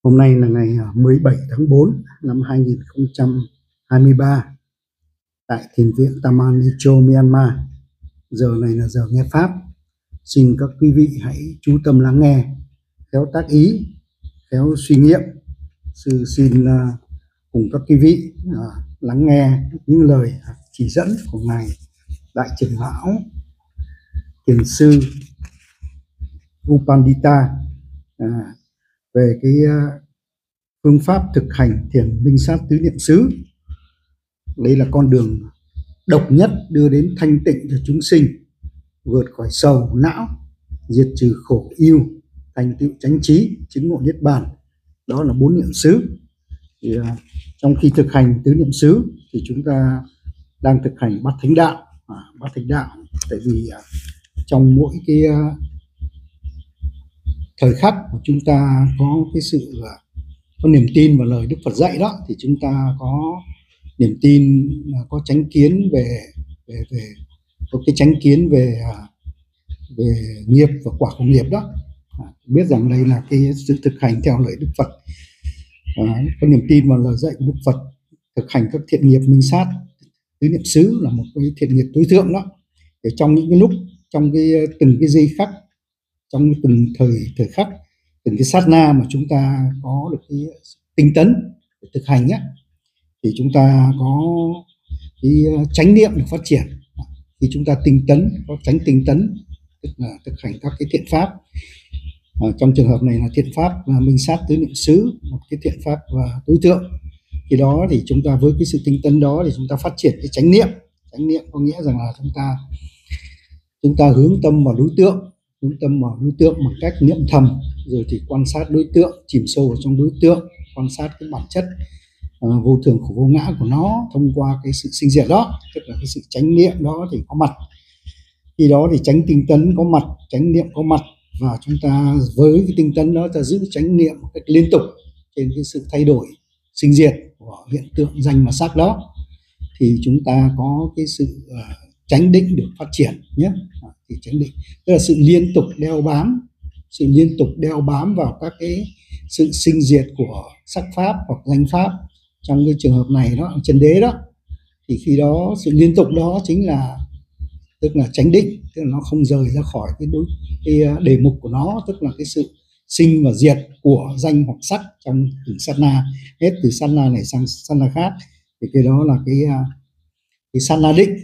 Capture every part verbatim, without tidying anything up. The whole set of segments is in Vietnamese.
Hôm nay là ngày mười bảy tháng tư năm hai nghìn không trăm hai mươi ba tại thiền viện Taman Nicho, Myanmar. Giờ này là giờ nghe Pháp. Xin các quý vị hãy chú tâm lắng nghe, khéo tác ý, khéo suy nghiệm. Sư xin uh, cùng các quý vị uh, lắng nghe những lời chỉ dẫn của Ngài Đại trưởng lão Thiền sư U Pandita uh, về cái uh, phương pháp thực hành thiền minh sát tứ niệm xứ. Đây là con đường độc nhất đưa đến thanh tịnh cho chúng sinh, vượt khỏi sầu não, diệt trừ khổ ưu, thành tựu chánh trí, chứng ngộ niết bàn. Đó là bốn niệm xứ. Thì, uh, trong khi thực hành tứ niệm xứ thì chúng ta đang thực hành bát thánh đạo. À, bát thánh đạo, tại vì uh, trong mỗi cái uh, thời khắc của chúng ta có cái sự uh, có niềm tin vào lời Đức Phật dạy đó, thì chúng ta có niềm tin, có chánh kiến về về về có cái chánh kiến về về nghiệp và quả của nghiệp đó. À, biết rằng đây là cái sự thực hành theo lời Đức Phật. À, có niềm tin vào lời dạy của Đức Phật, thực hành các thiện nghiệp minh sát tứ niệm xứ là một cái thiện nghiệp tối thượng đó. Để trong những cái lúc, trong cái từng cái giây khắc, trong từng thời thời khắc, từng cái sát na mà chúng ta có được cái tinh tấn để thực hành á, thì chúng ta có cái chánh niệm được phát triển. Khi chúng ta tinh tấn, có chánh tinh tấn, tức là thực hành các cái thiện pháp. À, trong trường hợp này là thiện pháp là minh sát tứ niệm xứ, một cái thiện pháp và tối thượng. Khi đó thì chúng ta với cái sự tinh tấn đó thì chúng ta phát triển cái chánh niệm. Chánh niệm có nghĩa rằng là chúng ta chúng ta hướng tâm vào đối tượng, hướng tâm vào đối tượng bằng cách niệm thầm, rồi thì quan sát đối tượng, chìm sâu vào trong đối tượng, quan sát cái bản chất uh, vô thường khổ vô ngã của nó thông qua cái sự sinh diệt đó, tức là cái sự chánh niệm đó thì có mặt. Khi đó thì chánh tinh tấn có mặt, chánh niệm có mặt, và chúng ta với cái tinh tấn đó ta giữ chánh niệm một cách liên tục trên cái sự thay đổi sinh diệt của hiện tượng danh và sắc đó, thì chúng ta có cái sự uh, chánh định được phát triển nhé. À, thì chánh định tức là sự liên tục đeo bám, sự liên tục đeo bám vào các cái sự sinh diệt của sắc pháp hoặc danh pháp. Trong cái trường hợp này đó, chân đế đó, thì khi đó sự liên tục đó chính là tức là chánh định, tức là nó không rời ra khỏi cái đối cái đề mục của nó, tức là cái sự sinh và diệt của danh hoặc sắc trong từng sát na, hết từ sát na này sang sát na khác. Thì cái đó là cái cái sát na định.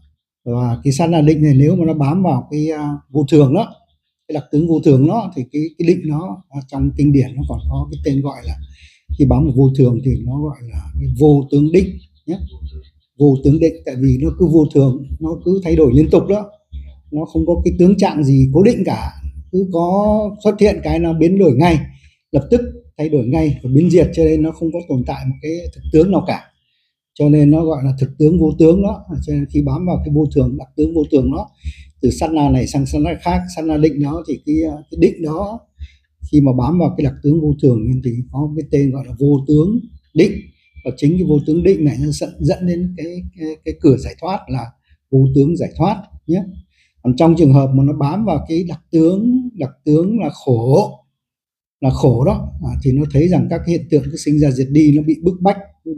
Và cái sát na định này nếu mà nó bám vào cái uh, vô thường đó, cái đặc tướng vô thường đó, thì cái, cái định nó trong kinh điển nó còn có cái tên gọi là, khi bám vào vô thường thì nó gọi là cái vô tướng định nhé. Vô tướng định, tại vì nó cứ vô thường, nó cứ thay đổi liên tục đó, nó không có cái tướng trạng gì cố định cả, cứ có xuất hiện cái nó biến đổi ngay, lập tức thay đổi ngay và biến diệt, cho nên nó không có tồn tại một cái thực tướng nào cả. Cho nên nó gọi là thực tướng vô tướng đó. Cho nên khi bám vào cái vô thường, đặc tướng vô thường đó, từ sát na này sang sát na khác, sát na định đó, thì cái, cái định đó khi mà bám vào cái đặc tướng vô thường thì có cái tên gọi là vô tướng định. Và chính cái vô tướng định này nó dẫn, dẫn đến cái, cái, cái cửa giải thoát là vô tướng giải thoát nhé. Còn trong trường hợp mà nó bám vào cái đặc tướng đặc tướng là khổ, là khổ đó, à, thì nó thấy rằng các cái hiện tượng cứ sinh ra diệt đi, nó bị bức bách,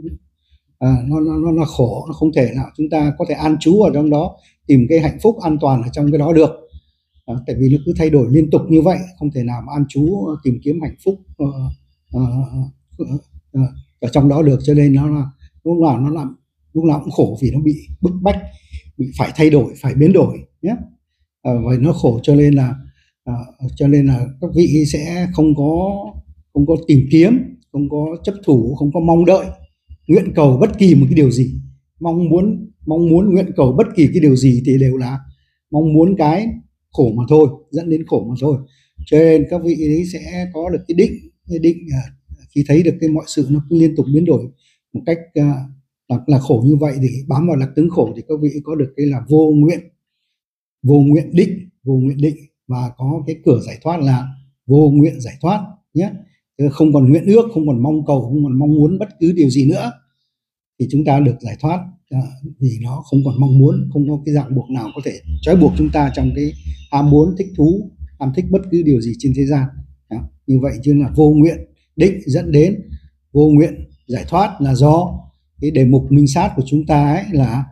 à, nó, nó, nó là khổ, nó không thể nào chúng ta có thể an trú ở trong đó, tìm cái hạnh phúc an toàn ở trong cái đó được. À, tại vì nó cứ thay đổi liên tục như vậy, không thể nào mà an trú tìm kiếm hạnh phúc uh, uh, uh, uh, ở trong đó được. Cho nên nó là lúc nào nó làm lúc nào cũng khổ, vì nó bị bức bách, bị phải thay đổi, phải biến đổi nhé. À, vậy nó khổ, cho nên là à, cho nên là các vị sẽ không có không có tìm kiếm, không có chấp thủ, không có mong đợi, nguyện cầu bất kỳ một cái điều gì, mong muốn mong muốn nguyện cầu bất kỳ cái điều gì thì đều là mong muốn cái khổ mà thôi, dẫn đến khổ mà thôi. Cho nên các vị ấy sẽ có được cái định, cái định khi thấy được cái mọi sự nó cứ liên tục biến đổi một cách uh, là, là khổ như vậy, thì bám vào đặc tướng khổ thì các vị có được cái là vô nguyện, vô nguyện định, vô nguyện định, và có cái cửa giải thoát là vô nguyện giải thoát nhé. Không còn nguyện ước, không còn mong cầu, không còn mong muốn bất cứ điều gì nữa, thì chúng ta được giải thoát. À, vì nó không còn mong muốn, không có cái ràng buộc nào có thể trói buộc chúng ta trong cái ham muốn, thích thú, ham thích bất cứ điều gì trên thế gian. À, như vậy chứ là vô nguyện, định dẫn đến vô nguyện giải thoát, là do cái đề mục minh sát của chúng ta ấy là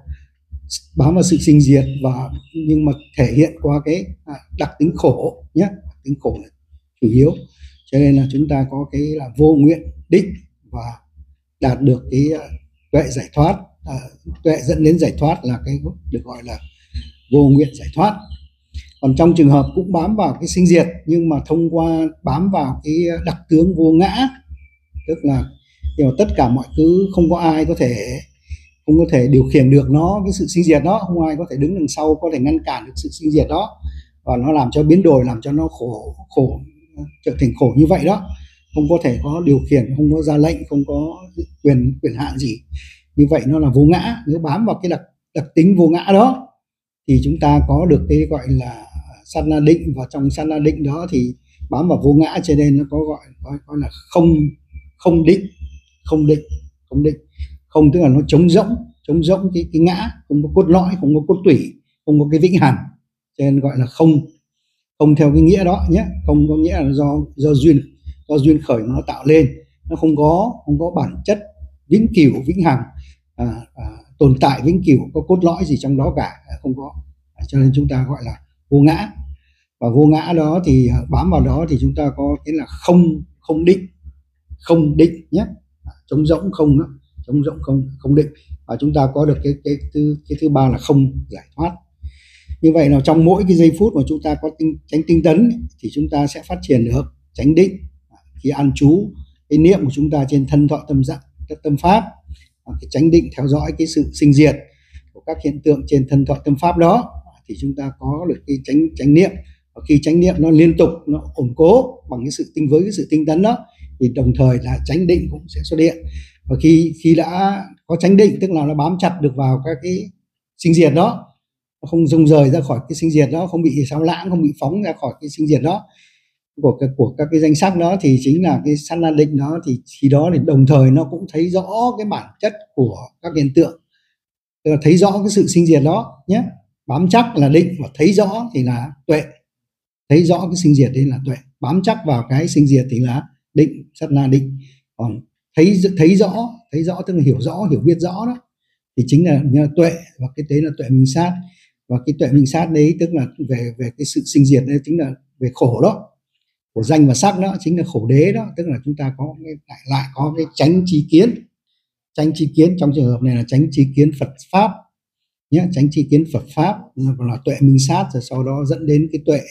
bám vào sự sinh diệt, và nhưng mà thể hiện qua cái đặc tính khổ nhé, đặc tính khổ này chủ yếu. Cho nên là chúng ta có cái là vô nguyện định và đạt được cái tuệ giải thoát, à, tuệ dẫn đến giải thoát là cái được gọi là vô nguyện giải thoát. Còn trong trường hợp cũng bám vào cái sinh diệt, nhưng mà thông qua bám vào cái đặc tướng vô ngã, tức là hiểu tất cả mọi thứ, không có ai có thể không có thể điều khiển được nó, cái sự sinh diệt đó, không ai có thể đứng đằng sau có thể ngăn cản được sự sinh diệt đó, và nó làm cho biến đổi, làm cho nó khổ khổ trở thành khổ như vậy đó, không có thể có điều khiển, không có ra lệnh, không có quyền quyền hạn gì, như vậy nó là vô ngã. Nếu bám vào cái đặc đặc tính vô ngã đó thì chúng ta có được cái gọi là sát na định, và trong sát na định đó thì bám vào vô ngã, cho nên nó có gọi gọi, gọi là không không định không định không định không, tức là nó trống rỗng trống rỗng cái cái ngã, không có cốt lõi, không có cốt tủy, không có cái vĩnh hằng, cho nên gọi là không không theo cái nghĩa đó nhé. Không có nghĩa là do do duyên do duyên khởi nó tạo lên, nó không có không có bản chất vĩnh cửu vĩnh hằng, à, à, tồn tại vĩnh cửu, có cốt lõi gì trong đó cả, không có. Cho nên chúng ta gọi là vô ngã. Và vô ngã đó thì bám vào đó thì chúng ta có cái là không không định không định nhé, trống rỗng không đó, trống rỗng không không định, và chúng ta có được cái cái thứ cái thứ ba là không giải thoát. Như vậy là trong mỗi cái giây phút mà chúng ta có tinh, chánh tinh tấn thì chúng ta sẽ phát triển được chánh định. Khi an trú cái niệm của chúng ta trên thân thọ tâm dạng tâm pháp, cái chánh định theo dõi cái sự sinh diệt của các hiện tượng trên thân thọ tâm pháp đó, thì chúng ta có được cái chánh chánh niệm. Và khi chánh niệm nó liên tục, nó ổn cố bằng cái sự tinh với cái sự tinh tấn đó, thì đồng thời là chánh định cũng sẽ xuất hiện. Và khi khi đã có chánh định, tức là nó bám chặt được vào các cái sinh diệt đó, nó không rung rời ra khỏi cái sinh diệt đó, không bị sao lãng, không bị phóng ra khỏi cái sinh diệt đó của các, của các cái danh sắc đó, thì chính là cái sát na định đó. Thì khi đó thì đồng thời nó cũng thấy rõ cái bản chất của các hiện tượng, tức là thấy rõ cái sự sinh diệt đó nhé. Bám chắc là định, và thấy rõ thì là tuệ. Thấy rõ cái sinh diệt đấy là tuệ, bám chắc vào cái sinh diệt thì là định, sát na định. Còn thấy thấy rõ thấy rõ tức là hiểu rõ, hiểu biết rõ đó, thì chính là nhờ tuệ, và cái đấy là tuệ minh sát. Và cái tuệ minh sát đấy tức là về về cái sự sinh diệt đấy, chính là về khổ đó, của danh và sắc đó, chính là khổ đế đó. Tức là chúng ta có cái, lại lại có cái chánh tri kiến. Chánh tri kiến trong trường hợp này là chánh tri kiến Phật pháp nhé, chánh tri kiến Phật pháp còn là tuệ minh sát, rồi sau đó dẫn đến cái tuệ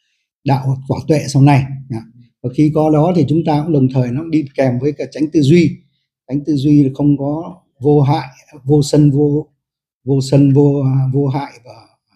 đạo quả tuệ sau này. Và khi có đó thì chúng ta cũng đồng thời nó đi kèm với cả chánh tư duy. Chánh tư duy là không có vô hại, vô sân vô vô sân vô vô hại, và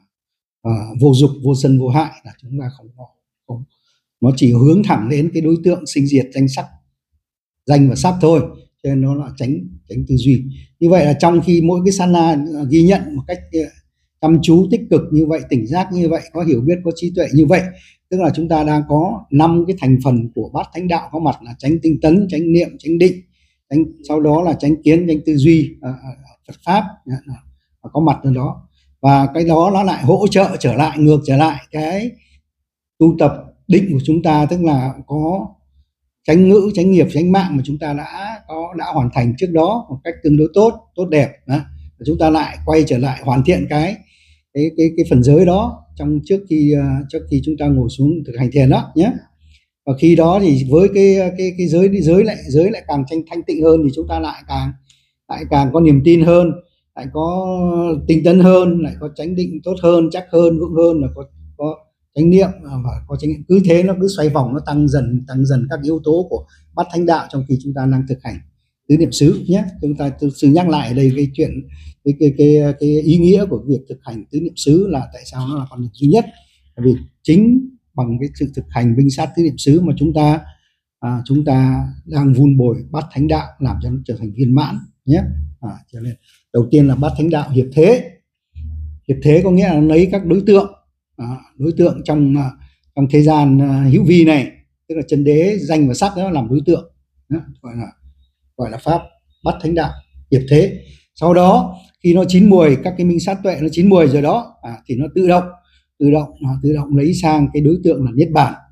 à, vô dục vô sân vô hại, là chúng ta không có không, nó chỉ hướng thẳng đến cái đối tượng sinh diệt danh sắc, danh và sắc thôi, cho nên nó là tránh tránh tư duy. Như vậy là trong khi mỗi cái sát na ghi nhận một cách chăm chú tích cực như vậy, tỉnh giác như vậy, có hiểu biết, có trí tuệ như vậy, tức là chúng ta đang có năm cái thành phần của bát thánh đạo có mặt, là chánh tinh tấn, chánh niệm, chánh định, chánh, sau đó là chánh kiến, chánh tư duy, à, Phật pháp à, có mặt ở đó. Và cái đó nó lại hỗ trợ trở lại, ngược trở lại cái tu tập định của chúng ta, tức là có chánh ngữ, chánh nghiệp, chánh mạng mà chúng ta đã có đã hoàn thành trước đó một cách tương đối tốt, tốt đẹp đó. Chúng ta lại quay trở lại hoàn thiện cái cái cái cái phần giới đó trong trước khi uh, trước khi chúng ta ngồi xuống thực hành thiền đó nhé. Và khi đó thì với cái cái cái giới giới lại giới lại càng thanh thanh tịnh hơn, thì chúng ta lại càng lại càng có niềm tin hơn, lại có tinh tấn hơn, lại có chánh định tốt hơn, chắc hơn, vững hơn, là có có chánh niệm, và có chánh niệm. Cứ thế nó cứ xoay vòng, nó tăng dần tăng dần các yếu tố của bát thánh đạo trong khi chúng ta đang thực hành tứ niệm xứ nhé. Chúng ta thực sự nhắc lại ở đây cái chuyện cái cái cái cái ý nghĩa của việc thực hành tứ niệm xứ là tại sao nó là con đường duy nhất. Bởi vì chính bằng cái sự thực hành binh sát tứ niệm xứ mà chúng ta à, chúng ta đang vun bồi bát thánh đạo, làm cho nó trở thành viên mãn nhé. À, cho nên đầu tiên là bát thánh đạo hiệp thế. Hiệp thế có nghĩa là lấy các đối tượng à, đối tượng trong trong thế gian à, hữu vi này, tức là chân đế, danh và sắc đó làm đối tượng đó, gọi là gọi là pháp bát thánh đạo hiệp thế. Sau đó khi nó chín mùi, các cái minh sát tuệ nó chín mùi rồi đó, à, thì nó tự động tự động à, tự động lấy sang cái đối tượng là niết bàn.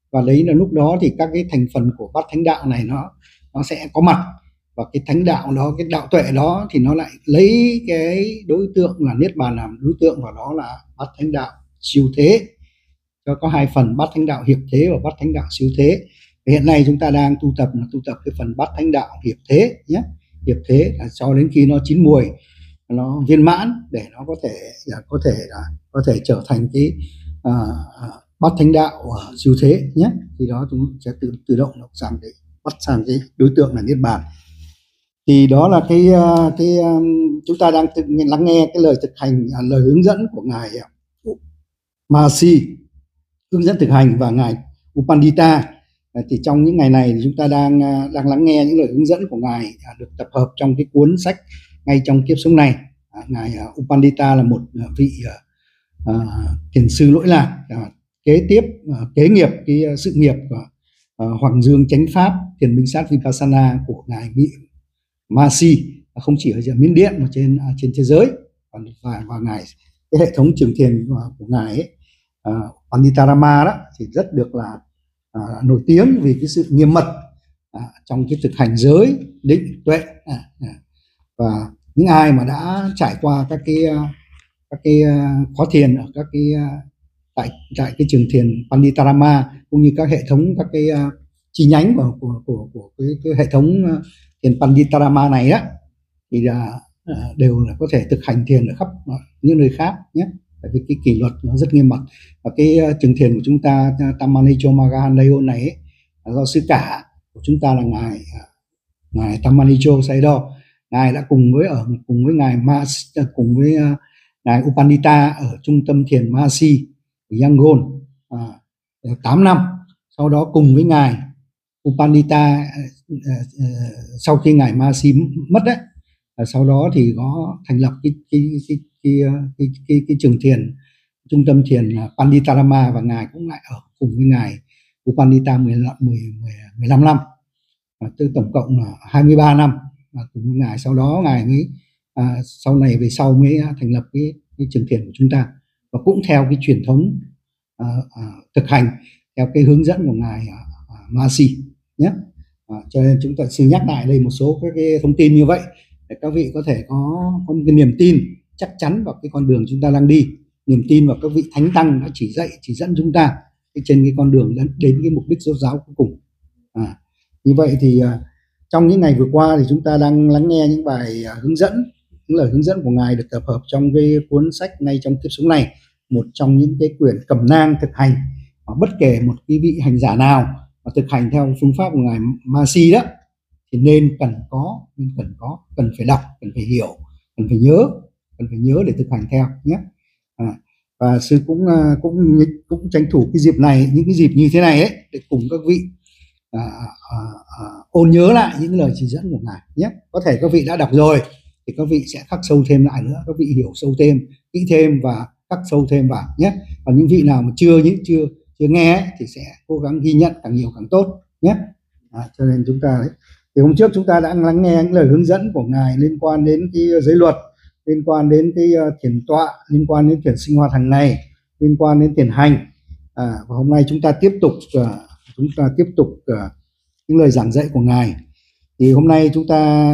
và đấy là lúc đó thì các cái thành phần của bát thánh đạo này nó nó sẽ có mặt, và cái thánh đạo đó, cái đạo tuệ đó thì nó lại lấy cái đối tượng là niết bàn làm đối tượng, và đó là bát thánh đạo siêu thế. Cho có hai phần, bát thánh đạo hiệp thế và bát thánh đạo siêu thế. Và hiện nay chúng ta đang tu tập là tu tập cái phần bát thánh đạo hiệp thế nhé. Hiệp thế là cho đến khi nó chín mùi, nó viên mãn để nó có thể là có thể là có thể trở thành cái à, bát thánh đạo uh, siêu thế nhé. Thì đó chúng sẽ tự tự động nó sang cái bắt sang cái đối tượng là niết bàn. Thì đó là cái cái um, chúng ta đang tự, lắng nghe cái lời thực hành, uh, lời hướng dẫn của ngài uh, Mahasi, hướng dẫn thực hành, và ngài Upandita. Uh, thì trong những ngày này thì chúng ta đang uh, đang lắng nghe những lời hướng dẫn của ngài uh, được tập hợp trong cái cuốn sách Ngay Trong Kiếp Sống Này. Uh, ngài uh, Upandita là một uh, vị uh, uh, thiền sư lỗi lạc, uh, kế tiếp uh, kế nghiệp cái uh, sự nghiệp của uh, Hoàng Dương Chánh Pháp Thiền Minh Sát Vipassana của ngài Mahasi, không chỉ ở Miến Điện mà trên trên thế giới. Và, và ngài cái hệ thống trường thiền của, của ngài ấy, uh, Panditarama đó thì rất được là uh, nổi tiếng vì cái sự nghiêm mật uh, trong cái thực hành giới định tuệ. Uh, uh, và những ai mà đã trải qua các cái uh, các cái uh, khóa thiền ở các cái uh, tại tại cái trường thiền Panditarama, cũng như các hệ thống các cái uh, chi nhánh của của của, của cái, cái hệ thống uh, thiền Panditarama này á, thì là uh, đều là có thể thực hành thiền ở khắp uh, những nơi khác nhé. Tại vì cái kỷ luật nó rất nghiêm mật. Và cái uh, trường thiền của chúng ta uh, Tamanicho Magahaneyo này ấy, do sư cả của chúng ta là ngài uh, ngài Tamanicho Sayadaw. Ngài đã cùng với ở cùng với ngài Mas cùng với uh, ngài Upandita ở trung tâm thiền Mahasi Yangon uh, tám năm. Sau đó cùng với ngài Upandita, uh, uh, sau khi ngài Mahasi mất đấy, uh, sau đó thì có thành lập cái cái cái cái, cái, cái, cái trường thiền trung tâm thiền Panditarama, và ngài cũng lại ở cùng với ngài Upandita mười lăm năm, uh, từ tổng cộng là hai mươi ba năm uh, cùng với ngài. Sau đó ngài mới uh, sau này về sau mới thành lập cái, cái trường thiền của chúng ta, và cũng theo cái truyền thống uh, uh, thực hành theo cái hướng dẫn của ngài uh, Mahasi nhé. À, cho nên chúng ta xin nhắc lại đây một số các cái thông tin như vậy để các vị có thể có, có một cái niềm tin chắc chắn vào cái con đường chúng ta đang đi, niềm tin vào các vị thánh tăng đã chỉ dạy chỉ dẫn chúng ta trên cái con đường đến, đến cái mục đích rốt ráo cuối cùng. À, như vậy thì uh, trong những ngày vừa qua thì chúng ta đang lắng nghe những bài uh, hướng dẫn, những lời hướng dẫn của ngài được tập hợp trong cái cuốn sách Ngay Trong Kiếp Sống Này, một trong những cái quyển cẩm nang thực hành mà bất kể một cái vị hành giả nào mà thực hành theo phương pháp của ngài Mahasi đó thì nên cần có nên cần có cần phải đọc, cần phải hiểu, cần phải nhớ, cần phải nhớ để thực hành theo nhé. À, và sư cũng cũng cũng tranh thủ cái dịp này, những cái dịp như thế này ấy, để cùng các vị à, à, à, ôn nhớ lại những lời chỉ dẫn của ngài nhé. Có thể các vị đã đọc rồi thì các vị sẽ khắc sâu thêm lại nữa, các vị hiểu sâu thêm, kỹ thêm và khắc sâu thêm vào nhé. Và những vị nào mà chưa những chưa chưa nghe ấy, thì sẽ cố gắng ghi nhận càng nhiều càng tốt nhé. À, cho nên chúng ta đấy, thì hôm trước chúng ta đã lắng nghe những lời hướng dẫn của ngài liên quan đến cái giới luật, liên quan đến cái uh, thiền tọa, liên quan đến thiền sinh hoạt hàng ngày, liên quan đến thiền hành. À, và hôm nay chúng ta tiếp tục uh, chúng ta tiếp tục uh, những lời giảng dạy của ngài. Thì hôm nay chúng ta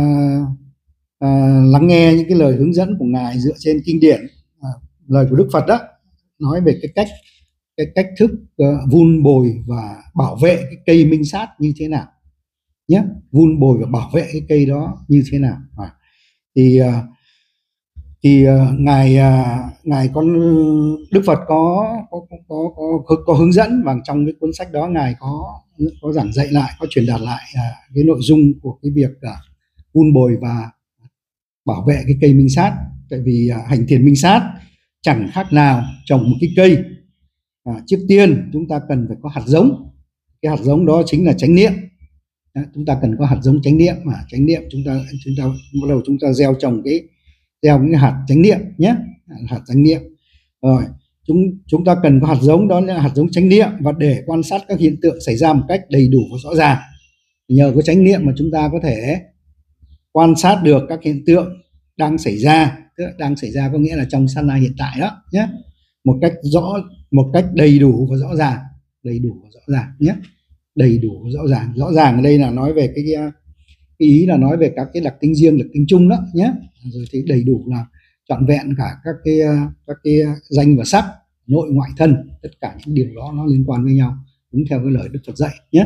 uh, lắng nghe những cái lời hướng dẫn của ngài dựa trên kinh điển, uh, lời của Đức Phật đó, nói về cái cách cái cách thức uh, vun bồi và bảo vệ cái cây minh sát như thế nào nhé, vun bồi và bảo vệ cái cây đó như thế nào. À, thì uh, thì uh, ngài uh, ngài con Đức Phật có có, có có có có hướng dẫn, và trong cái cuốn sách đó ngài có có giảng dạy lại, có truyền đạt lại uh, cái nội dung của cái việc uh, vun bồi và bảo vệ cái cây minh sát. Tại vì uh, hành thiền minh sát chẳng khác nào trồng một cái cây. À, trước tiên chúng ta cần phải có hạt giống, cái hạt giống đó chính là chánh niệm. À, chúng ta cần có hạt giống chánh niệm, mà chánh niệm chúng ta chúng ta bắt đầu chúng ta gieo trồng cái gieo những hạt chánh niệm nhé, hạt chánh niệm. Rồi chúng chúng ta cần có hạt giống, đó là hạt giống chánh niệm, và để quan sát các hiện tượng xảy ra một cách đầy đủ và rõ ràng. Nhờ có chánh niệm mà chúng ta có thể quan sát được các hiện tượng đang xảy ra, tức là đang xảy ra có nghĩa là trong sát na hiện tại đó nhé, một cách rõ, một cách đầy đủ và rõ ràng. đầy đủ và rõ ràng nhé. Đầy đủ và rõ ràng. Rõ ràng ở đây là nói về cái, cái ý là nói về các cái đặc tính riêng, đặc tính chung đó nhé. Rồi thì đầy đủ là trọn vẹn cả các cái các cái danh và sắc, nội ngoại thân, tất cả những điều đó nó liên quan với nhau, đúng theo cái lời Đức Phật dạy nhé.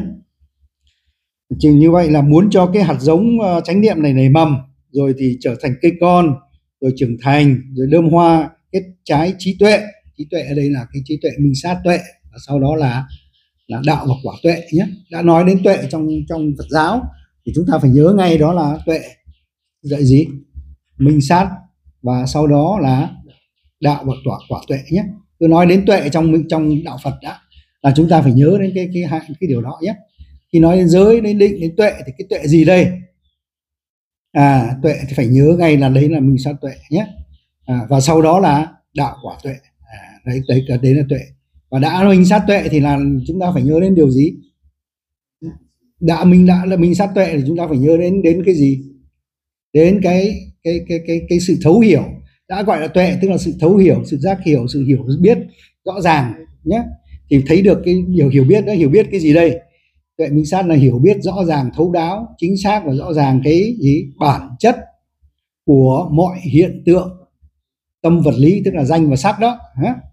Chỉ như vậy là muốn cho cái hạt giống uh, chánh niệm này nảy mầm, rồi thì trở thành cây con, rồi trưởng thành, rồi đơm hoa, kết trái trí tuệ. Trí tuệ ở đây là cái trí tuệ minh sát tuệ, và sau đó là là đạo và quả tuệ nhé. Đã nói đến tuệ trong trong Phật giáo thì chúng ta phải nhớ ngay đó là tuệ dạy gì? Minh sát, và sau đó là đạo và quả quả tuệ nhé. Tôi nói đến tuệ trong trong đạo Phật đã là chúng ta phải nhớ đến cái cái hai cái điều đó nhé. Khi nói đến giới, đến định, đến tuệ thì cái tuệ gì đây? À, tuệ thì phải nhớ ngay là đấy là minh sát tuệ nhé. À, và sau đó là đạo quả tuệ. À, đấy, đấy đấy là tuệ. Và đã minh sát tuệ thì là chúng ta phải nhớ đến điều gì? Đã minh đã là minh sát tuệ thì chúng ta phải nhớ đến đến cái gì? Đến cái cái cái cái cái sự thấu hiểu. Đã gọi là tuệ tức là sự thấu hiểu, sự giác hiểu, sự hiểu biết rõ ràng nhé. Thì thấy được cái điều hiểu biết đó. Hiểu biết cái gì đây? Tuệ minh sát là hiểu biết rõ ràng, thấu đáo, chính xác và rõ ràng cái gì? Bản chất của mọi hiện tượng tâm vật lý, tức là danh và sắc đó,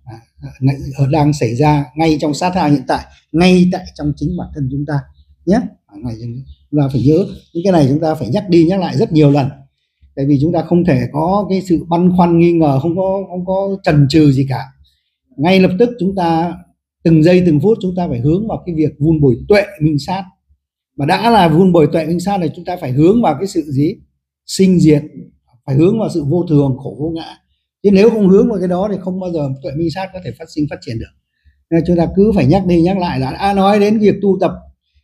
ở đang xảy ra ngay trong sát na hiện tại, ngay tại trong chính bản thân chúng ta nhé. Này chúng ta phải nhớ những cái này, chúng ta phải nhắc đi nhắc lại rất nhiều lần, tại vì chúng ta không thể có cái sự băn khoăn nghi ngờ, không có không có chần chừ gì cả. Ngay lập tức chúng ta từng giây từng phút chúng ta phải hướng vào cái việc vun bồi tuệ minh sát. Mà đã là vun bồi tuệ minh sát này, chúng ta phải hướng vào cái sự gì? Sinh diệt, phải hướng vào sự vô thường, khổ vô ngã. Chứ nếu không hướng vào cái đó thì không bao giờ tuệ minh sát có thể phát sinh phát triển được. Nên chúng ta cứ phải nhắc đi nhắc lại là đã nói đến việc tu tập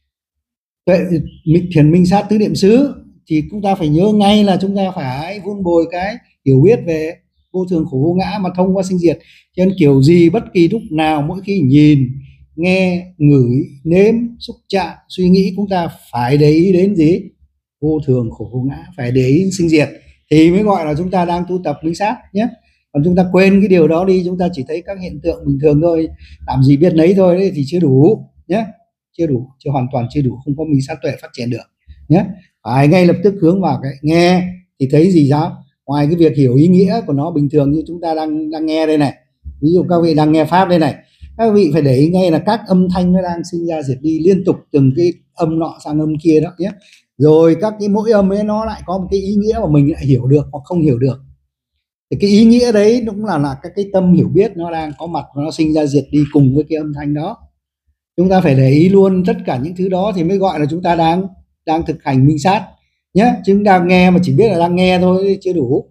tuệ thiền minh sát tứ niệm xứ thì chúng ta phải nhớ ngay là chúng ta phải vun bồi cái hiểu biết về vô thường khổ vô ngã mà thông qua sinh diệt. Cho nên kiểu gì bất kỳ lúc nào, mỗi khi nhìn, nghe, ngửi, nếm, xúc chạm, suy nghĩ, chúng ta phải để ý đến gì? Vô thường khổ vô ngã, phải để ý đến sinh diệt thì mới gọi là chúng ta đang tu tập minh sát nhé. Còn chúng ta quên cái điều đó đi, chúng ta chỉ thấy các hiện tượng bình thường thôi, làm gì biết nấy thôi đấy, thì chưa đủ nhé, chưa đủ, chưa hoàn toàn chưa đủ, không có minh sát tuệ phát triển được nhé. Phải ngay lập tức hướng vào cái nghe thì thấy gì sao? Ngoài cái việc hiểu ý nghĩa của nó bình thường như chúng ta đang đang nghe đây này, ví dụ các vị đang nghe pháp đây này, các vị phải để ý ngay là các âm thanh nó đang sinh ra diệt đi liên tục, từng cái âm nọ sang âm kia đó nhé. Rồi các cái mỗi âm ấy nó lại có một cái ý nghĩa mà mình lại hiểu được hoặc không hiểu được. Thì cái ý nghĩa đấy cũng là là các cái tâm hiểu biết nó đang có mặt và nó sinh ra diệt đi cùng với cái âm thanh đó. Chúng ta phải để ý luôn tất cả những thứ đó thì mới gọi là chúng ta đang đang thực hành minh sát nhé. Chúng ta nghe mà chỉ biết là đang nghe thôi chưa đủ.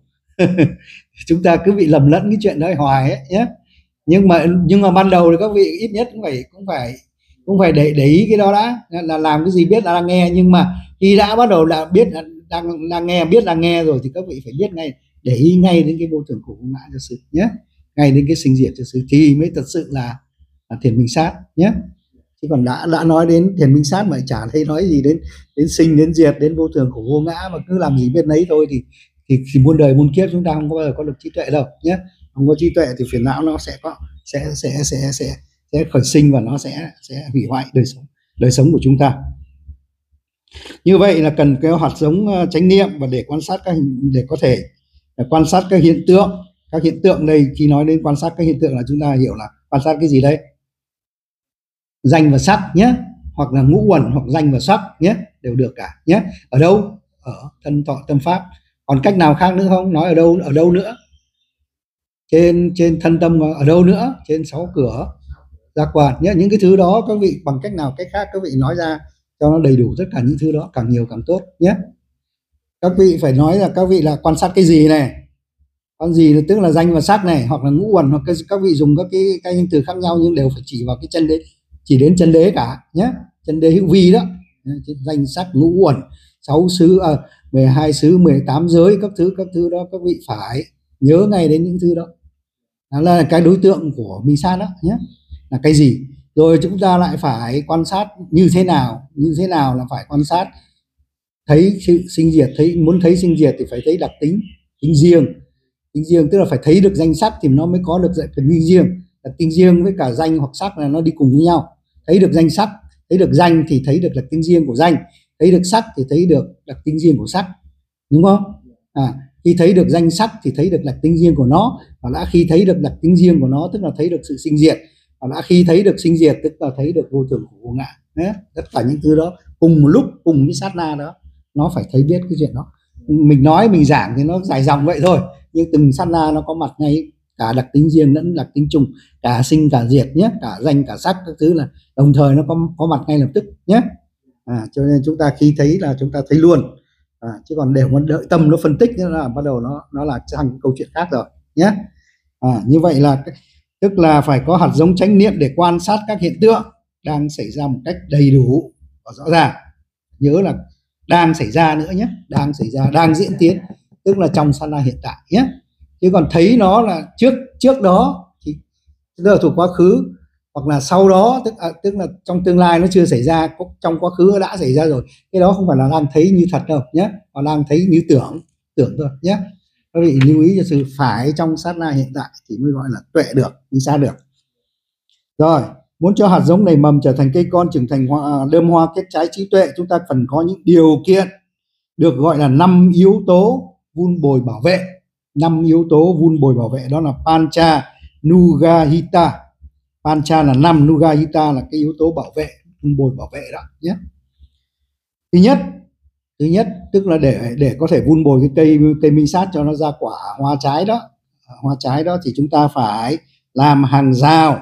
Chúng ta cứ bị lầm lẫn cái chuyện đó hoài ấy nhé. Nhưng mà nhưng mà ban đầu thì các vị ít nhất cũng phải cũng phải cũng phải để để ý cái đó đã, là làm cái gì biết là đang nghe. Nhưng mà khi đã bắt đầu là biết là đang đang nghe, biết là nghe rồi thì các vị phải biết ngay, để ý ngay đến cái vô thường khổ vô ngã cho sự nhé, ngay đến cái sinh diệt cho sự thì mới thật sự là, là thiền minh sát nhé. Chứ còn đã đã nói đến thiền minh sát mà chả thấy nói gì đến đến sinh đến diệt, đến vô thường khổ vô ngã, mà cứ làm gì biết nấy thôi thì thì, thì muôn đời muôn kiếp chúng ta không có bao giờ có được trí tuệ đâu nhé. Không có trí tuệ thì phiền não nó sẽ có sẽ sẽ sẽ sẽ sẽ khởi sinh và nó sẽ sẽ hủy hoại đời sống đời sống của chúng ta. Như vậy là cần cái hạt giống chánh niệm và để quan sát các để có thể quan sát các hiện tượng. Các hiện tượng đây, khi nói đến quan sát các hiện tượng là chúng ta hiểu là quan sát cái gì đấy? Danh và sắc nhé, hoặc là ngũ uẩn hoặc danh và sắc nhé, đều được cả nhé. Ở đâu? Ở thân thọ tâm pháp. Còn cách nào khác nữa không? Nói ở đâu ở đâu nữa? Trên trên thân tâm, ở đâu nữa? Trên sáu cửa giác quan nhé. Những cái thứ đó các vị bằng cách nào cách khác các vị nói ra cho nó đầy đủ tất cả những thứ đó, càng nhiều càng tốt nhé. Các vị phải nói là các vị là quan sát cái gì này, con gì là tức là danh và sắc này, hoặc là ngũ uẩn, hoặc cái, các vị dùng các cái cái danh từ khác nhau nhưng đều phải chỉ vào cái chân đế, chỉ đến chân đế cả nhé, chân đế hữu vi đó, danh sắc ngũ uẩn, sáu xứ, à, mười hai xứ, mười tám giới, các thứ các thứ đó các vị phải nhớ ngay đến những thứ đó. Đó là cái đối tượng của minh sát đó nhé, là cái gì. Rồi chúng ta lại phải quan sát như thế nào, như thế nào là phải quan sát thấy sự sinh diệt. Thấy muốn thấy sinh diệt thì phải thấy đặc tính tính riêng, tính riêng tức là phải thấy được danh sắc thì nó mới có được dạy quyền riêng. Đặc tính riêng với cả danh hoặc sắc là nó đi cùng với nhau. thấy được danh sắc, thấy được danh thì thấy được đặc tính riêng của danh, thấy được sắc thì thấy được đặc tính riêng của sắc, đúng không? À, khi thấy được danh sắc thì thấy được đặc tính riêng của nó, và đã khi thấy được đặc tính riêng của nó tức là thấy được sự sinh diệt, và đã khi thấy được sinh diệt tức là thấy được vô thường của vô ngã. Đấy, tất cả những thứ đó cùng một lúc, cùng cái sát na đó nó phải thấy biết cái chuyện đó. Mình nói mình giảng thì nó dài dòng vậy thôi, nhưng từng sát na nó có mặt ngay cả đặc tính riêng lẫn đặc tính chung, cả sinh cả diệt nhé, cả danh cả sắc các thứ là đồng thời nó có có mặt ngay lập tức nhé. À, cho nên chúng ta khi thấy là chúng ta thấy luôn, à, chứ còn để mà đợi tâm nó phân tích nữa là bắt đầu nó nó là sang câu chuyện khác rồi nhé. À, như vậy là tức là phải có hạt giống chánh niệm để quan sát các hiện tượng đang xảy ra một cách đầy đủ và rõ ràng. Nhớ là đang xảy ra nữa nhé, đang xảy ra, đang diễn tiến, tức là trong sát na hiện tại nhé. Chứ còn thấy nó là trước trước đó thì tức là thuộc quá khứ, hoặc là sau đó tức à, tức là trong tương lai nó chưa xảy ra, trong quá khứ nó đã xảy ra rồi. Cái đó không phải là đang thấy như thật đâu nhé, mà đang thấy như tưởng tưởng thôi nhé. Các vị lưu ý cho sự phải trong sát na hiện tại thì mới gọi là tuệ được, đi xa được. Rồi, muốn cho hạt giống nảy mầm trở thành cây con trưởng thành hoa, đơm hoa kết trái trí tuệ, chúng ta cần có những điều kiện được gọi là năm yếu tố vun bồi bảo vệ. Năm yếu tố vun bồi bảo vệ đó là Pancha Nugahita. Pancha là năm, Nugahita là cái yếu tố bảo vệ, vun bồi bảo vệ đó nhé. Thứ nhất, thứ nhất tức là để để có thể vun bồi cái cây cây minh sát cho nó ra quả hoa trái đó, hoa trái đó thì chúng ta phải làm hàng rào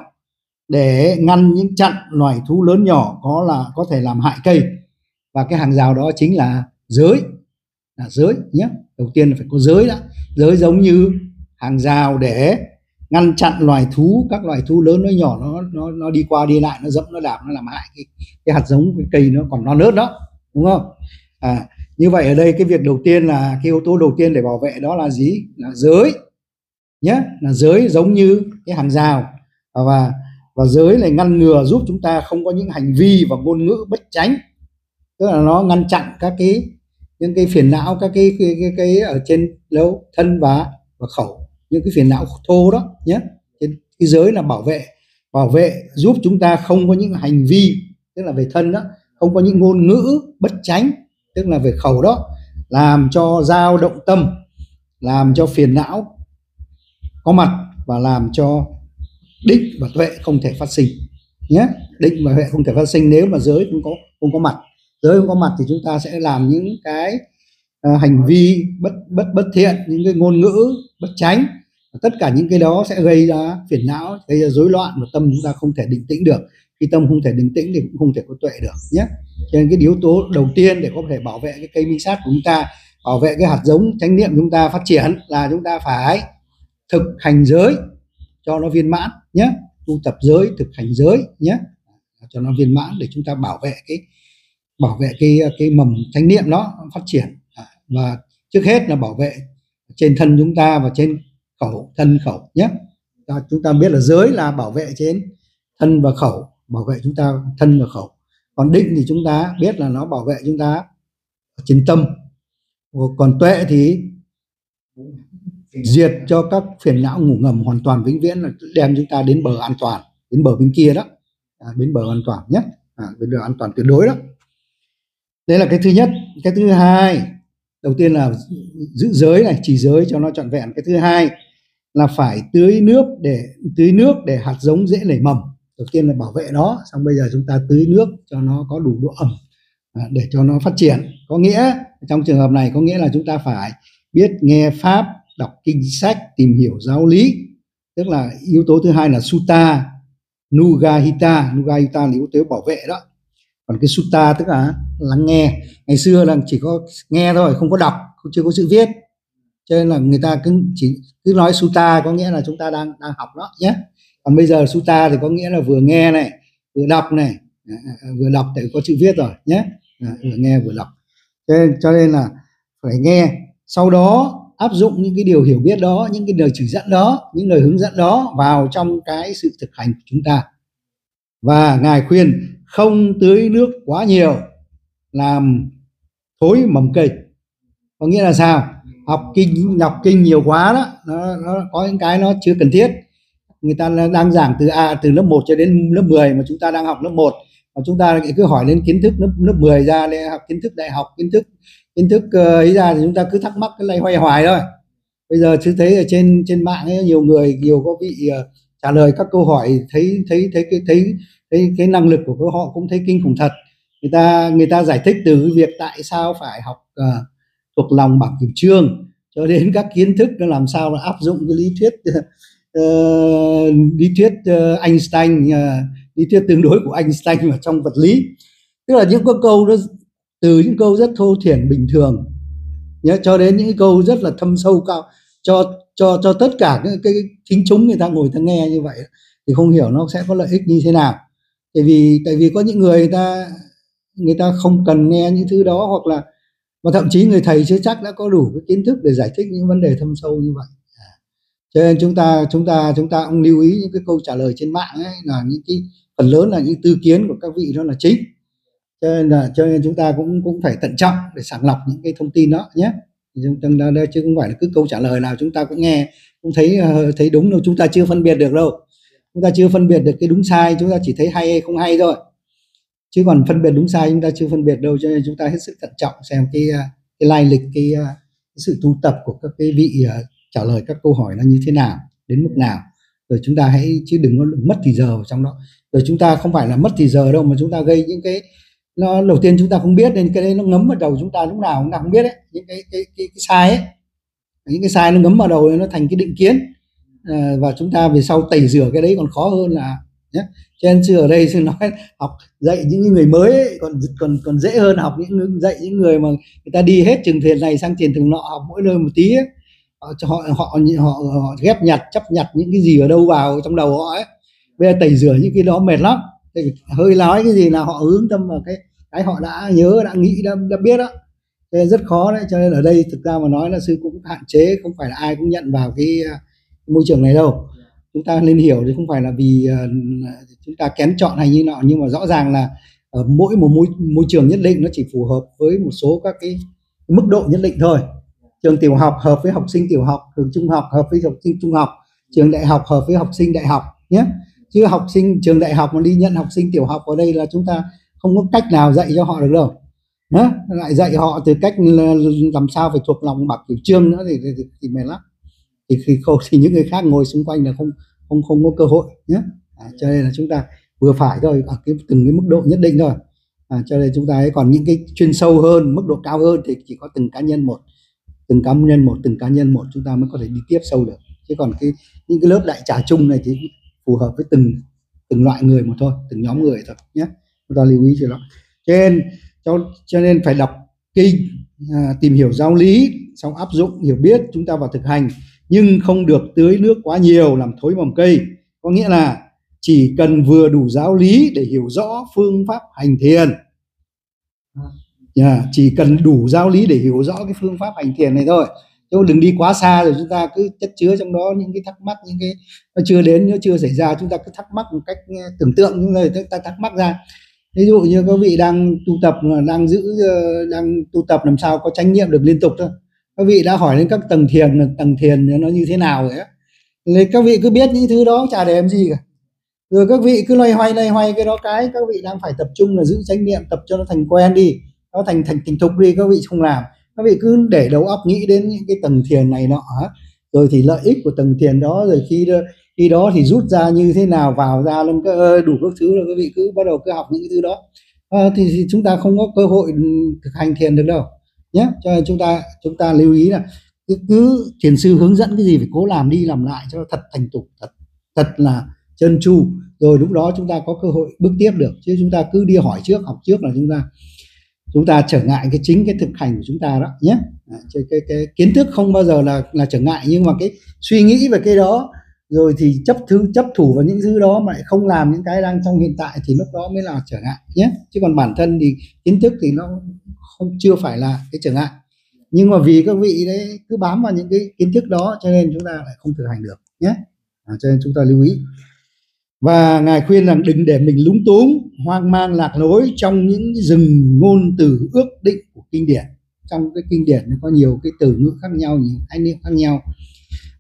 để ngăn những chặn loài thú lớn nhỏ có là có thể làm hại cây, và cái hàng rào đó chính là giới, là giới nhé. Đầu tiên là phải có giới đã, giới giống như hàng rào để ngăn chặn loài thú, các loài thú lớn nói nhỏ nó nó nó đi qua đi lại, nó dẫm nó đạp nó làm hại cái, cái hạt giống cái cây nó còn non nớt đó, đúng không? À, như vậy ở đây cái việc đầu tiên là cái yếu tố đầu tiên để bảo vệ đó là gì? Là giới nhé, là giới giống như cái hàng rào, và và giới này ngăn ngừa giúp chúng ta không có những hành vi và ngôn ngữ bất chánh, tức là nó ngăn chặn các cái những cái phiền não, các cái cái cái, cái ở trên lâu thân và và khẩu, những cái phiền não thô đó nhé. Cái, cái giới là bảo vệ bảo vệ giúp chúng ta không có những hành vi, tức là về thân đó, không có những ngôn ngữ bất chánh, tức là về khẩu đó, làm cho dao động tâm, làm cho phiền não có mặt, và làm cho định và tuệ không thể phát sinh nhé. Định và tuệ không thể phát sinh nếu mà giới không có không có mặt. Giới không có mặt thì chúng ta sẽ làm những cái uh, hành vi bất bất bất thiện, những cái ngôn ngữ bất chánh, tất cả những cái đó sẽ gây ra phiền não, gây ra rối loạn, và tâm chúng ta không thể định tĩnh được. Khi tâm không thể định tĩnh thì cũng không thể có tuệ được nhé. Cho nên cái yếu tố đầu tiên để có thể bảo vệ cái cây minh sát của chúng ta, bảo vệ cái hạt giống chánh niệm chúng ta phát triển, là chúng ta phải thực hành giới cho nó viên mãn nhé, tu tập giới, thực hành giới nhé, cho nó viên mãn để chúng ta bảo vệ cái bảo vệ cái cái mầm chánh niệm đó phát triển. Và trước hết là bảo vệ trên thân chúng ta và trên khẩu, thân khẩu nhé. Chúng ta biết là giới là bảo vệ trên thân và khẩu, bảo vệ chúng ta thân và khẩu. Còn định thì chúng ta biết là nó bảo vệ chúng ta trên tâm. Còn tuệ thì diệt cho các phiền não ngủ ngầm hoàn toàn vĩnh viễn, là đem chúng ta đến bờ an toàn, đến bờ bên kia đó, à, đến bờ an toàn nhé, à, đến bờ an toàn tuyệt đối đó. Đây là cái thứ nhất. Cái thứ hai, đầu tiên là giữ giới này, trì giới cho nó trọn vẹn. Cái thứ hai là phải tưới nước để tưới nước để hạt giống dễ nảy mầm. Đầu tiên là bảo vệ nó, xong bây giờ chúng ta tưới nước cho nó có đủ độ ẩm, à, để cho nó phát triển. Có nghĩa trong trường hợp này có nghĩa là chúng ta phải biết nghe pháp, đọc kinh sách, tìm hiểu giáo lý, tức là yếu tố thứ hai là sutta nugahita. Nugahita là yếu tố bảo vệ đó. Còn cái sutta tức là lắng nghe. Ngày xưa là chỉ có nghe thôi, không có đọc, chưa có chữ viết, cho nên là người ta cứ chỉ cứ nói sutta có nghĩa là chúng ta đang đang học đó nhé. Còn bây giờ sutta thì có nghĩa là vừa nghe này, vừa đọc này, vừa đọc thì có chữ viết rồi nhé, vừa nghe vừa đọc. Cho nên, cho nên là phải nghe, sau đó áp dụng những cái điều hiểu biết đó, những cái lời chỉ dẫn đó, những lời hướng dẫn đó vào trong cái sự thực hành của chúng ta. Và Ngài khuyên không tưới nước quá nhiều làm thối mầm cây. Có nghĩa là sao? Học kinh đọc kinh nhiều quá đó, nó, nó có những cái nó chưa cần thiết, người ta đang giảng từ A từ lớp một cho đến lớp mười mà chúng ta đang học lớp một, mà chúng ta cứ hỏi lên kiến thức lớp lớp mười ra, lên học kiến thức đại học, kiến thức kiến thức ấy ra thì chúng ta cứ thắc mắc cái lay hoay hoài thôi. Bây giờ chứ thấy ở trên trên mạng ấy, nhiều người nhiều có vị uh, trả lời các câu hỏi thấy thấy thấy cái thấy thấy cái năng lực của họ cũng thấy kinh khủng thật. Người ta người ta giải thích từ cái việc tại sao phải học uh, thuộc lòng bảng cửu chương cho đến các kiến thức nó làm sao là áp dụng cái lý thuyết uh, lý thuyết uh, Einstein uh, lý thuyết tương đối của Einstein vào trong vật lý. Tức là những cái câu đó, từ những câu rất thô thiển bình thường nhé, cho đến những câu rất là thâm sâu cao, cho cho cho tất cả cái, cái thính chúng người ta ngồi ta nghe như vậy thì không hiểu nó sẽ có lợi ích như thế nào. Tại vì tại vì có những người, người ta người ta không cần nghe những thứ đó, hoặc là và thậm chí người thầy chưa chắc đã có đủ cái kiến thức để giải thích những vấn đề thâm sâu như vậy. Cho nên chúng ta chúng ta chúng ta cũng lưu ý những cái câu trả lời trên mạng ấy, là những cái phần lớn là những tư kiến của các vị đó là chính. Cho nên là cho nên chúng ta cũng cũng phải thận trọng để sàng lọc những cái thông tin đó nhé. Chúng ta đây chứ không phải là cứ câu trả lời nào chúng ta cũng nghe cũng thấy thấy đúng đâu, chúng ta chưa phân biệt được đâu. Chúng ta chưa phân biệt được cái đúng sai, chúng ta chỉ thấy hay hay không hay thôi. Chứ còn phân biệt đúng sai chúng ta chưa phân biệt đâu, cho nên chúng ta hết sức thận trọng xem cái cái lai lịch, cái, cái sự tu tập của các cái vị uh, trả lời các câu hỏi nó như thế nào, đến mức nào, rồi chúng ta hãy, chứ đừng có mất thì giờ vào trong đó. Rồi chúng ta không phải là mất thì giờ đâu, mà chúng ta gây những cái nó đầu tiên chúng ta không biết, nên cái đấy nó ngấm vào đầu chúng ta lúc nào chúng ta không biết đấy, những cái cái cái, cái sai ấy, những cái sai nó ngấm vào đầu nó thành cái định kiến, à, và chúng ta về sau tẩy rửa cái đấy còn khó hơn là nhé. Cho nên chưa ở đây sư nói học dạy những người mới ấy, còn còn còn dễ hơn học những dạy những người mà người ta đi hết trường thiền này sang thiền thường nọ, học mỗi nơi một tí ấy. Họ, họ họ họ họ ghép nhặt chấp nhặt những cái gì ở đâu vào trong đầu họ ấy. Bây giờ tẩy rửa những cái đó mệt lắm. Thì hơi nói cái gì là họ hướng tâm vào cái cái họ đã nhớ, đã nghĩ, đã, đã biết đó, cho nên rất khó đấy. Cho nên ở đây thực ra mà nói là sư cũng hạn chế, không phải là ai cũng nhận vào cái, cái môi trường này đâu. Chúng ta nên hiểu thì không phải là vì uh, chúng ta kén chọn hay như nọ, nhưng mà rõ ràng là ở mỗi một môi, môi trường nhất định nó chỉ phù hợp với một số các cái, cái mức độ nhất định thôi. Trường tiểu học hợp với học sinh tiểu học, trường trung học hợp với học sinh trung học, trường đại học hợp với học sinh đại học nhé. Chứ học sinh trường đại học mà đi nhận học sinh tiểu học ở đây là chúng ta không có cách nào dạy cho họ được đâu. Đó, lại dạy họ từ cách làm sao phải thuộc lòng bạc cửu chương nữa thì, thì, thì, thì mệt lắm. Thì, thì, thì những người khác ngồi xung quanh là không không không có cơ hội nhé. À, cho nên là chúng ta vừa phải thôi, ở cái từng cái mức độ nhất định thôi. À, cho nên chúng ta ấy, còn những cái chuyên sâu hơn, mức độ cao hơn thì chỉ có từng cá nhân một, từng cá nhân một, từng cá nhân một chúng ta mới có thể đi tiếp sâu được. Chứ còn cái những cái lớp đại trà chung này thì phù hợp với từng từng loại người một thôi, từng nhóm người thôi nhé. Chúng ta lưu ý cho đó. Cho nên cho, cho nên phải đọc kinh, à, tìm hiểu giáo lý, xong áp dụng hiểu biết chúng ta vào thực hành, nhưng không được tưới nước quá nhiều làm thối mầm cây. Có nghĩa là chỉ cần vừa đủ giáo lý để hiểu rõ phương pháp hành thiền. Yeah, chỉ cần đủ giáo lý để hiểu rõ cái phương pháp hành thiền này thôi, chứ đừng đi quá xa rồi chúng ta cứ chất chứa trong đó những cái thắc mắc, những cái nó chưa đến, nó chưa xảy ra, chúng ta cứ thắc mắc một cách tưởng tượng, chúng ta thắc mắc ra. Ví dụ như các vị đang tu tập, đang giữ đang tu tập làm sao có chánh niệm được liên tục thôi. Các vị đã hỏi đến các tầng thiền, tầng thiền nó như thế nào vậy á, nên các vị cứ biết những thứ đó chả để làm gì cả. Rồi các vị cứ loay hoay loay hoay cái đó, cái các vị đang phải tập trung là giữ chánh niệm, tập cho nó thành quen đi, nó thành thành thành thục đi. Các vị không làm, các vị cứ để đầu óc nghĩ đến những cái tầng thiền này nọ, rồi thì lợi ích của tầng thiền đó, rồi khi khi đó thì rút ra như thế nào, vào ra lên các đủ các thứ, rồi các vị cứ bắt đầu cứ học những cái thứ đó, à, thì, thì chúng ta không có cơ hội thực hành thiền được đâu nhé. Cho nên chúng ta chúng ta lưu ý là cứ, cứ thiền sư hướng dẫn cái gì phải cố làm đi làm lại cho thật thành thục, thật thật là chân chu, rồi lúc đó chúng ta có cơ hội bước tiếp được. Chứ chúng ta cứ đi hỏi trước, học trước là chúng ta chúng ta trở ngại cái chính cái thực hành của chúng ta đó nhé. À, cái, cái, cái kiến thức không bao giờ là là trở ngại, nhưng mà cái suy nghĩ về cái đó, rồi thì chấp thứ chấp thủ vào những thứ đó mà lại không làm những cái đang trong hiện tại, thì lúc đó mới là trở ngại nhé. Chứ còn bản thân thì kiến thức thì nó không chưa phải là cái trở ngại, nhưng mà vì các vị đấy cứ bám vào những cái kiến thức đó cho nên chúng ta lại không thực hành được nhé. À, cho nên chúng ta lưu ý. Và ngài khuyên rằng đừng để mình lúng túng, hoang mang, lạc lối trong những rừng ngôn từ ước định của kinh điển. Trong cái kinh điển nó có nhiều cái từ ngữ khác nhau, nhiều khái niệm khác nhau,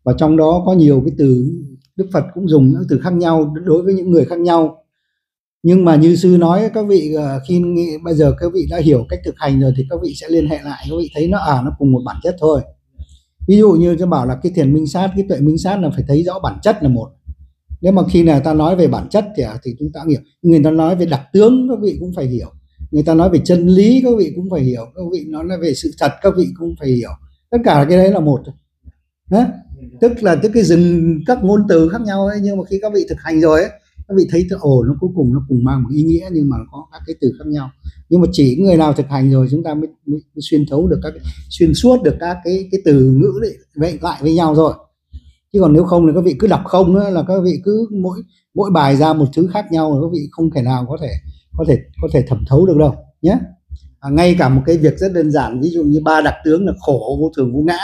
và trong đó có nhiều cái từ Đức Phật cũng dùng những từ khác nhau đối với những người khác nhau. Nhưng mà như sư nói, các vị khi bây giờ các vị đã hiểu cách thực hành rồi thì các vị sẽ liên hệ lại, các vị thấy nó à nó cùng một bản chất thôi. Ví dụ như tôi bảo là cái thiền minh sát, cái tuệ minh sát là phải thấy rõ bản chất là một. Nếu mà khi nào ta nói về bản chất thì, thì chúng ta hiểu. Người ta nói về đặc tướng các vị cũng phải hiểu. Người ta nói về chân lý các vị cũng phải hiểu. Các vị nói là về sự thật các vị cũng phải hiểu. Tất cả cái đấy là một. Đó. Tức là tức cái dừng các ngôn từ khác nhau ấy, nhưng mà khi các vị thực hành rồi ấy, các vị thấy ồ nó cuối cùng nó cùng mang một ý nghĩa nhưng mà có các cái từ khác nhau. Nhưng mà chỉ người nào thực hành rồi chúng ta mới, mới, mới xuyên thấu được các xuyên suốt được các cái cái từ ngữ đấy vậy lại với nhau rồi. Chứ còn nếu không thì các vị cứ đọc không nữa, là các vị cứ mỗi mỗi bài ra một thứ khác nhau, là các vị không thể nào có thể có thể có thể thẩm thấu được đâu nhé. À, ngay cả một cái việc rất đơn giản, ví dụ như ba đặc tướng là khổ, vô thường, vô ngã,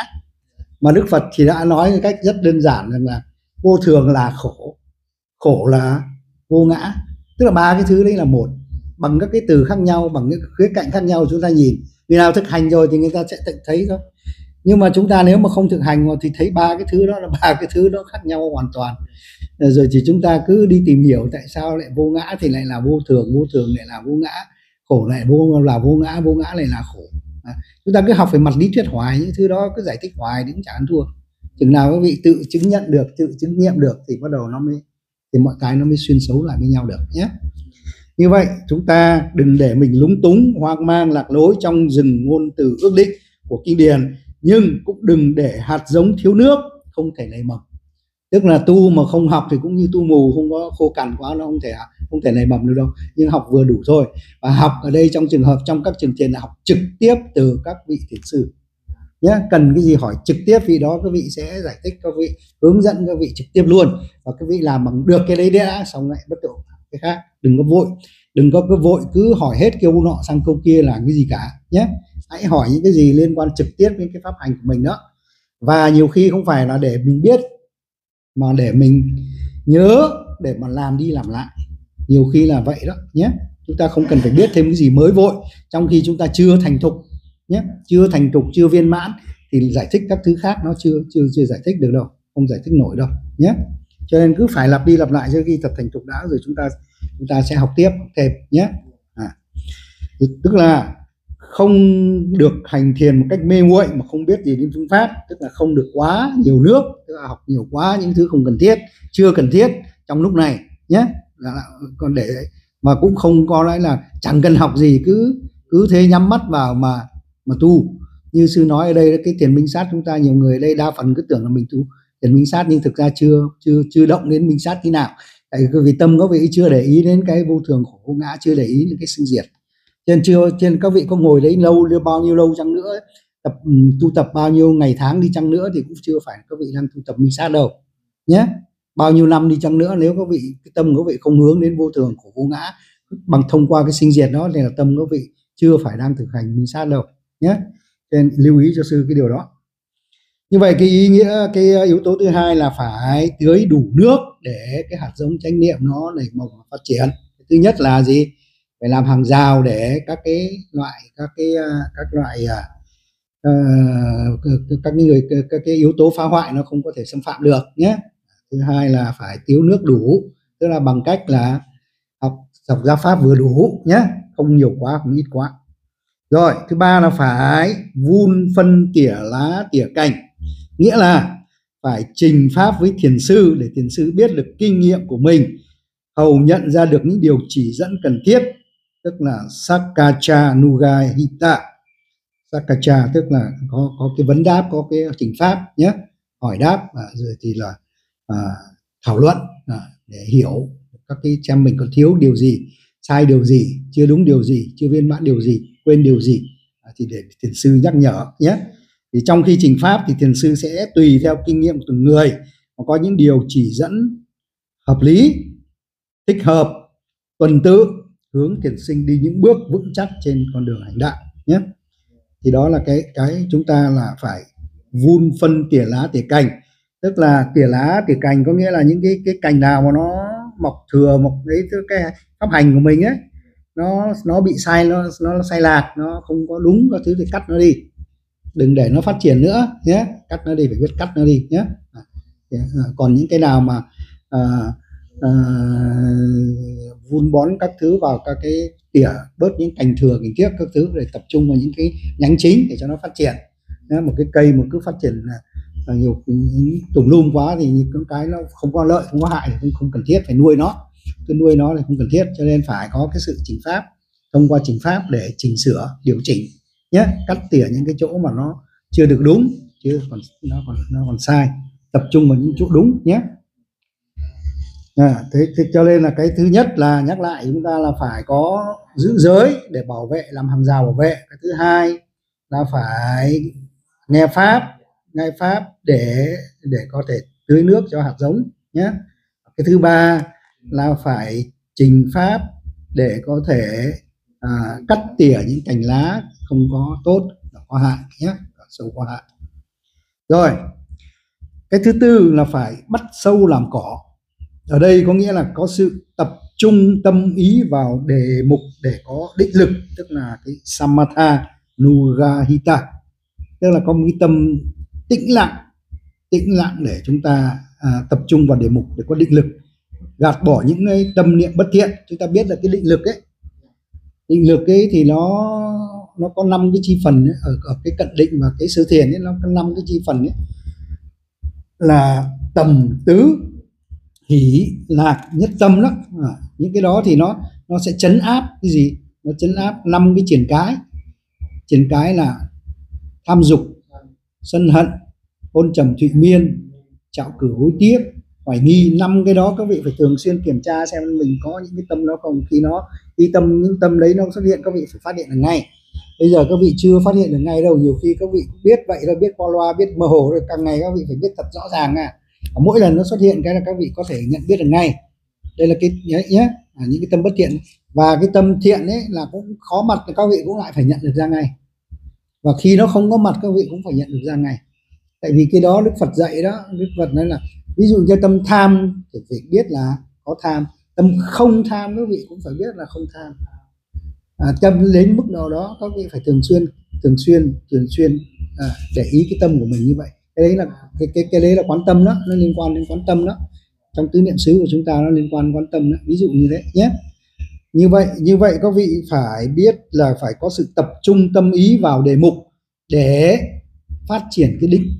mà Đức Phật thì đã nói một cách rất đơn giản rằng là vô thường là khổ, khổ là vô ngã, tức là ba cái thứ đấy là một, bằng các cái từ khác nhau, bằng những khía cạnh khác nhau chúng ta nhìn. Người nào thực hành rồi thì người ta sẽ tự thấy thôi. Nhưng mà chúng ta nếu mà không thực hành thì thấy ba cái thứ đó là ba cái thứ đó khác nhau hoàn toàn. Rồi thì chúng ta cứ đi tìm hiểu tại sao lại vô ngã thì lại là vô thường, vô thường lại là vô ngã, khổ lại vô là vô ngã, vô ngã lại là khổ. À, chúng ta cứ học về mặt lý thuyết hoài, những thứ đó cứ giải thích hoài thì cũng chẳng ăn thua. Chừng nào các vị tự chứng nhận được, tự chứng nghiệm được thì bắt đầu nó mới thì mọi cái nó mới xuyên xấu lại với nhau được nhé. Như vậy chúng ta đừng để mình lúng túng, hoang mang, lạc lối trong rừng ngôn từ ước định của kinh điển, nhưng cũng đừng để hạt giống thiếu nước không thể nảy mầm. Tức là tu mà không học thì cũng như tu mù, không có khô cằn quá nó không thể không thể nảy mầm được đâu, nhưng học vừa đủ rồi. Và học ở đây trong trường hợp trong các trường thiền là học trực tiếp từ các vị thiền sư nhé. Cần cái gì hỏi trực tiếp vị đó, các vị sẽ giải thích, các vị hướng dẫn các vị trực tiếp luôn, và các vị làm bằng được cái đấy đã xong lại bắt đầu cái khác. Đừng có vội, đừng có cứ vội cứ hỏi hết câu nọ sang câu kia là cái gì cả nhé. Hãy hỏi những cái gì liên quan trực tiếp đến cái pháp hành của mình đó. Và nhiều khi không phải là để mình biết, mà để mình nhớ, để mà làm đi làm lại. Nhiều khi là vậy đó nhé. Chúng ta không cần phải biết thêm cái gì mới vội trong khi chúng ta chưa thành thục nhé, chưa thành thục, chưa viên mãn thì giải thích các thứ khác nó chưa chưa chưa giải thích được đâu, không giải thích nổi đâu nhé. Cho nên cứ phải lặp đi lặp lại cho khi thật thành thục đã rồi chúng ta chúng ta sẽ học tiếp học thêm nhé. À, tức là không được hành thiền một cách mê muội mà không biết gì đến phương pháp, tức là không được quá nhiều nước, tức là học nhiều quá những thứ không cần thiết, chưa cần thiết trong lúc này nhé. Còn để mà cũng không có lẽ là chẳng cần học gì, cứ cứ thế nhắm mắt vào mà mà tu. Như sư nói ở đây cái thiền minh sát, chúng ta nhiều người ở đây đa phần cứ tưởng là mình tu thiền minh sát nhưng thực ra chưa chưa chưa động đến minh sát thế nào. Tại vì tâm có vị chưa để ý đến cái vô thường khổ vô ngã, chưa để ý đến cái sinh diệt. Trên chưa trên các vị có ngồi đấy lâu bao nhiêu lâu chăng nữa, tập tu tập bao nhiêu ngày tháng đi chăng nữa thì cũng chưa phải các vị đang tu tập minh sát đâu nhé. Bao nhiêu năm đi chăng nữa, nếu các vị cái tâm của vị không hướng đến vô thường khổ vô ngã bằng thông qua cái sinh diệt đó thì là tâm của vị chưa phải đang thực hành minh sát đâu nhé. Nên lưu ý cho sư cái điều đó. Như vậy cái ý nghĩa, cái yếu tố thứ hai là phải tưới đủ nước để cái hạt giống chánh niệm nó nảy mầm và phát triển. Thứ nhất là gì? Phải làm hàng rào để các cái loại các cái các loại uh, các người các cái yếu tố phá hoại nó không có thể xâm phạm được nhé. Thứ hai là phải tưới nước đủ, tức là bằng cách là học học giáo pháp vừa đủ nhé, không nhiều quá không ít quá. Rồi thứ ba là phải vun phân tỉa lá tỉa cành, nghĩa là phải trình pháp với thiền sư để thiền sư biết được kinh nghiệm của mình, hầu nhận ra được những điều chỉ dẫn cần thiết, tức là Sakacha Nuga Hita. Sakacha tức là có có cái vấn đáp, có cái trình pháp nhé, hỏi đáp, à, rồi thì là à, thảo luận à, để hiểu các cái xem mình còn thiếu điều gì, sai điều gì, chưa đúng điều gì, chưa viên mãn điều gì, quên điều gì, à, thì để thiền sư nhắc nhở nhé. Thì trong khi trình pháp thì thiền sư sẽ tùy theo kinh nghiệm của từng người mà có những điều chỉ dẫn hợp lý, thích hợp, tuần tự hướng thiền sinh đi những bước vững chắc trên con đường hành đạo nhé. Thì đó là cái cái chúng ta là phải vun phân tỉa lá tỉa cành, tức là tỉa lá tỉa cành có nghĩa là những cái cái cành nào mà nó mọc thừa, mọc đấy cái pháp hành của mình ấy, nó nó bị sai, nó nó sai lạc, nó không có đúng các thứ thì cắt nó đi, đừng để nó phát triển nữa nhé, cắt nó đi, phải biết cắt nó đi nhé. Còn những cái nào mà à, à, vun bón các thứ vào các cái tỉa bớt những cành thừa cành kiếc các thứ để tập trung vào những cái nhánh chính để cho nó phát triển. Một cái cây mà cứ phát triển là nhiều tùm lum quá thì những cái nó không có lợi không có hại thì cũng không cần thiết phải nuôi nó, cứ nuôi nó thì không cần thiết, cho nên phải có cái sự chỉnh pháp, thông qua chỉnh pháp để chỉnh sửa điều chỉnh nhé, cắt tỉa những cái chỗ mà nó chưa được đúng, chứ còn nó còn nó còn sai, tập trung vào những chỗ đúng nhé. À, thế, thế cho nên là cái thứ nhất là nhắc lại chúng ta là phải có giữ giới để bảo vệ, làm hàng rào bảo vệ. Cái thứ hai là phải nghe pháp, nghe pháp để để có thể tưới nước cho hạt giống nhé. Cái thứ ba là phải trình pháp để có thể à, cắt tỉa những cành lá không có tốt, có hại nhé, sâu có hại. Rồi cái thứ tư là phải bắt sâu làm cỏ. Ở đây có nghĩa là có sự tập trung tâm ý vào đề mục để có định lực, tức là cái samatha nugahita, tức là có một cái tâm tĩnh lặng, tĩnh lặng để chúng ta à, tập trung vào đề mục để có định lực, gạt bỏ những cái tâm niệm bất thiện. Chúng ta biết là cái định lực ấy, định lực ấy thì nó nó có năm cái chi phần ấy, ở, ở cái cận định và cái sơ thiền ấy, nó có năm cái chi phần ấy là tầm, tứ, hỷ, lạc, nhất tâm đó. À, những cái đó thì nó nó sẽ chấn áp cái gì? Nó chấn áp năm cái triển cái. Triển cái là tham dục, sân hận, hôn trầm thụy miên, trạo cử hối tiếc, hoài nghi. Năm cái đó các vị phải thường xuyên kiểm tra xem mình có những cái tâm đó không. Khi nó khi tâm những tâm đấy nó xuất hiện, các vị phải phát hiện được ngay. Bây giờ các vị chưa phát hiện được ngay đâu, nhiều khi các vị biết vậy thôi, biết qua loa, biết mơ hồ rồi, càng ngày các vị phải biết thật rõ ràng à. Mỗi lần nó xuất hiện cái là các vị có thể nhận biết được ngay. Đây là cái nhé, nhé. À, những cái tâm bất thiện và cái tâm thiện ấy là cũng khó mặt, các vị cũng lại phải nhận được ra ngay. Và khi nó không có mặt các vị cũng phải nhận được ra ngay. Tại vì cái đó Đức Phật dạy đó, Đức Phật nói là ví dụ như tâm tham thì phải biết là có tham, tâm không tham các vị cũng phải biết là không tham. À, tâm đến mức độ đó các vị phải thường xuyên thường xuyên thường xuyên à, để ý cái tâm của mình như vậy. Cái đấy là cái cái cái đấy là quán tâm đó, nó liên quan đến quán tâm đó. Trong tứ niệm xứ của chúng ta nó liên quan đến quán tâm đó, ví dụ như thế nhé. Như vậy như vậy các vị phải biết là phải có sự tập trung tâm ý vào đề mục để phát triển cái định,